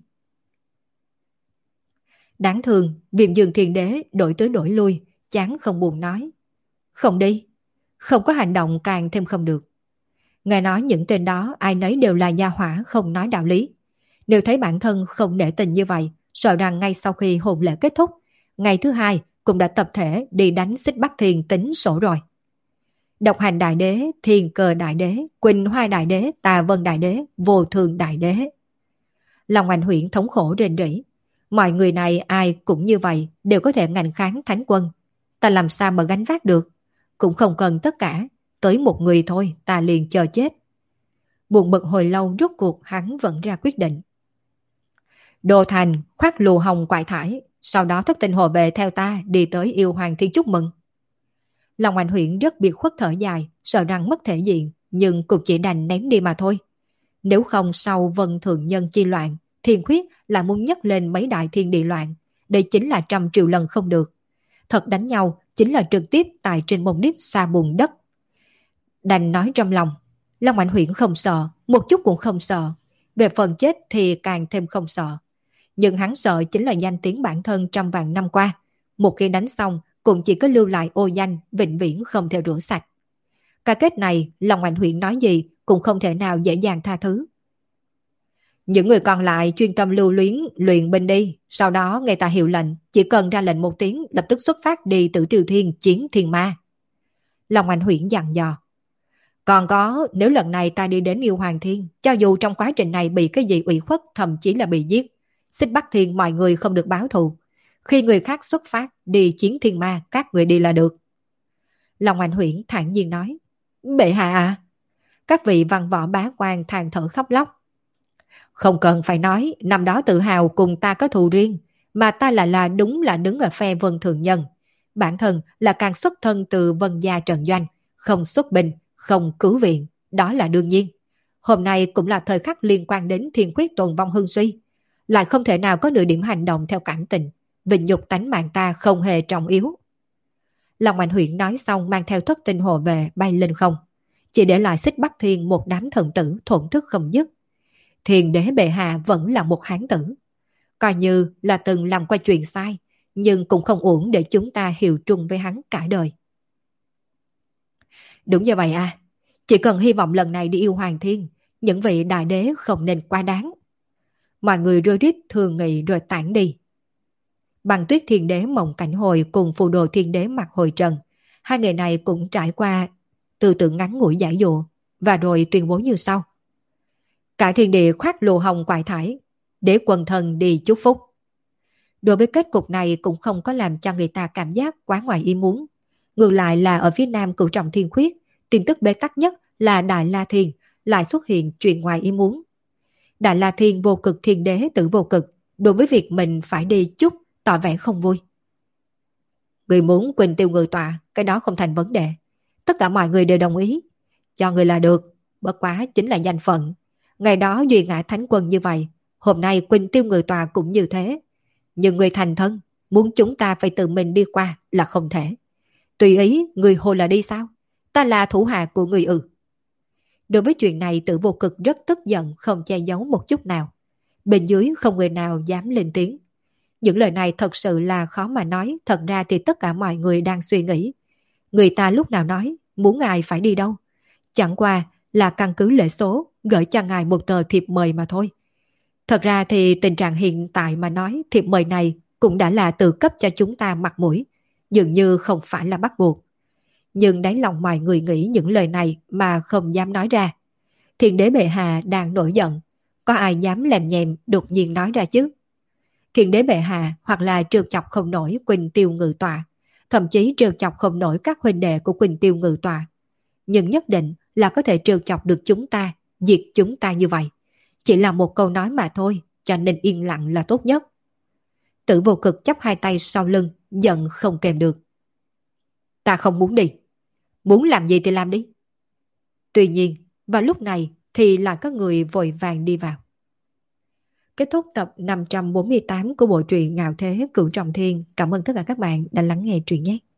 Đáng thương, Viêm Dương Thiên Đế đổi tới đổi lui, chán không buồn nói. Không đi, không có hành động càng thêm không được. Nghe nói những tên đó ai nấy đều là gia hỏa không nói đạo lý. Nếu thấy bản thân không để tình như vậy, sợ rằng ngay sau khi hôn lễ kết thúc, ngày thứ hai cũng đã tập thể đi đánh Xích Bắc Thiên tính sổ rồi. Độc Hành Đại Đế, Thiên Cơ Đại Đế, Quỳnh Hoa Đại Đế, Tà Vân Đại Đế, Vô Thường Đại Đế. Long Ảnh Huyễn thống khổ rên rỉ. Mọi người này ai cũng như vậy, đều có thể ngành kháng thánh quân. Ta làm sao mà gánh vác được? Cũng không cần tất cả, tới một người thôi, ta liền chờ chết. Buồn bực hồi lâu, rốt cuộc hắn vẫn ra quyết định. Đồ Thành khoác lù hồng quại thải, sau đó thất tình hồ về theo ta đi tới Yêu Hoàng Thiên chúc mừng. Long Ảnh Huyễn rất biệt khuất thở dài, sợ rằng mất thể diện, nhưng cũng chỉ đành ném đi mà thôi. Nếu không sau Vân Thường Nhân chi loạn, Thiên Khuyết là muốn nhấc lên mấy đại thiên địa loạn, đây chính là trăm triệu lần không được. Thật đánh nhau chính là trực tiếp tại trên mông đít xoa bùn đất. Đành nói trong lòng, Long Ảnh Huyễn không sợ, một chút cũng không sợ. Về phần chết thì càng thêm không sợ. Nhưng hắn sợ chính là danh tiếng bản thân trăm vạn năm qua. Một khi đánh xong cũng chỉ có lưu lại ô danh, vĩnh viễn không thể rửa sạch. Cái kết này, Long Ảnh Huyễn nói gì cũng không thể nào dễ dàng tha thứ. Những người còn lại chuyên tâm lưu luyến luyện binh đi, sau đó nghe ta hiệu lệnh, chỉ cần ra lệnh một tiếng lập tức xuất phát đi Tử Tiêu Thiên chiến thiên ma. Long Ảnh Huyễn dặn dò. Còn có, nếu lần này ta đi đến Yêu Hoàng Thiên, cho dù trong quá trình này bị cái gì ủy khuất, thậm chí là bị giết, Xích Bắc Thiên mọi người không được báo thù. Khi người khác xuất phát đi chiến thiên ma, các người đi là được. Long Ảnh Huyễn thản nhiên nói. Bệ hạ à? Các vị văn võ bá quan than thở khóc lóc. Không cần phải nói, năm đó tự hào cùng ta có thù riêng, mà ta là là đúng là đứng ở phe Vân Thường Nhân. Bản thân là càng xuất thân từ Vân gia Trần Doanh, không xuất binh, không cứu viện, đó là đương nhiên. Hôm nay cũng là thời khắc liên quan đến Thiên Khuyết tồn vong hưng suy, lại không thể nào có nửa điểm hành động theo cảm tình, vinh nhục tánh mạng ta không hề trọng yếu. Long Ảnh Huyễn nói xong mang theo thất tinh hồ về bay lên không, chỉ để lại Xích Bắc Thiên một đám thần tử thổn thức không dứt. Thiên đế bệ hạ vẫn là một hán tử, coi như là từng làm qua chuyện sai, nhưng cũng không uổng để chúng ta hiệu trung với hắn cả đời. Đúng như vậy à, chỉ cần hy vọng lần này đi Yêu Hoàng Thiên, những vị đại đế không nên quá đáng. Mọi người rơi rít thường nghị rồi tản đi. Băng Tuyết Thiên Đế Mộng Cảnh Hồi cùng Phù Đồ Thiên Đế Mặt Hồi Trần, hai người này cũng trải qua từ từ ngắn ngủi giải dụ, và rồi tuyên bố như sau. Cả thiên địa khoác lồ hồng quại thải, để quần thần đi chúc phúc. Đối với kết cục này cũng không có làm cho người ta cảm giác quá ngoài ý muốn. Ngược lại là ở phía nam Cửu Trọng Thiên Khuyết, tin tức bế tắc nhất là Đại La Thiên lại xuất hiện chuyện ngoài ý muốn. Đại La Thiên Vô Cực Thiên Đế Tử Vô Cực đối với việc mình phải đi chúc tỏ vẻ không vui. Người muốn Quỳnh Tiêu Ngự Tọa, cái đó không thành vấn đề. Tất cả mọi người đều đồng ý. Cho người là được, bất quá chính là danh phận. Ngày đó Duy Ngã Thánh Quân như vậy, hôm nay Quỳnh Tiêu Ngự Tọa cũng như thế. Nhưng người thành thân, muốn chúng ta phải tự mình đi qua là không thể. Tùy ý, người hồ là đi sao? Ta là thủ hạ của người ư? Đối với chuyện này Tử Vô Cực rất tức giận, không che giấu một chút nào. Bên dưới không người nào dám lên tiếng. Những lời này thật sự là khó mà nói, thật ra thì tất cả mọi người đang suy nghĩ. Người ta lúc nào nói, muốn ngài phải đi đâu? Chẳng qua là căn cứ lễ số, gửi cho ngài một tờ thiệp mời mà thôi. Thật ra thì tình trạng hiện tại mà nói thiệp mời này cũng đã là tự cấp cho chúng ta mặt mũi, dường như không phải là bắt buộc. Nhưng đáy lòng mọi người nghĩ những lời này mà không dám nói ra. Thiên đế bệ hạ đang nổi giận, có ai dám lèm nhèm đột nhiên nói ra chứ? Thiên đế bệ hạ hoặc là trêu chọc không nổi Quỳnh Tiêu Ngự Tọa, thậm chí trêu chọc không nổi các huynh đệ của Quỳnh Tiêu Ngự Tọa, nhưng nhất định là có thể trêu chọc được chúng ta, diệt chúng ta như vậy. Chỉ là một câu nói mà thôi, cho nên yên lặng là tốt nhất. Tử Vô Cực chắp hai tay sau lưng, giận không kèm được. Ta không muốn đi. Muốn làm gì thì làm đi. Tuy nhiên, vào lúc này thì là có người vội vàng đi vào. Kết thúc tập năm trăm bốn mươi tám của bộ truyện Ngạo Thế Cửu Trọng Thiên. Cảm ơn tất cả các bạn đã lắng nghe truyện nhé.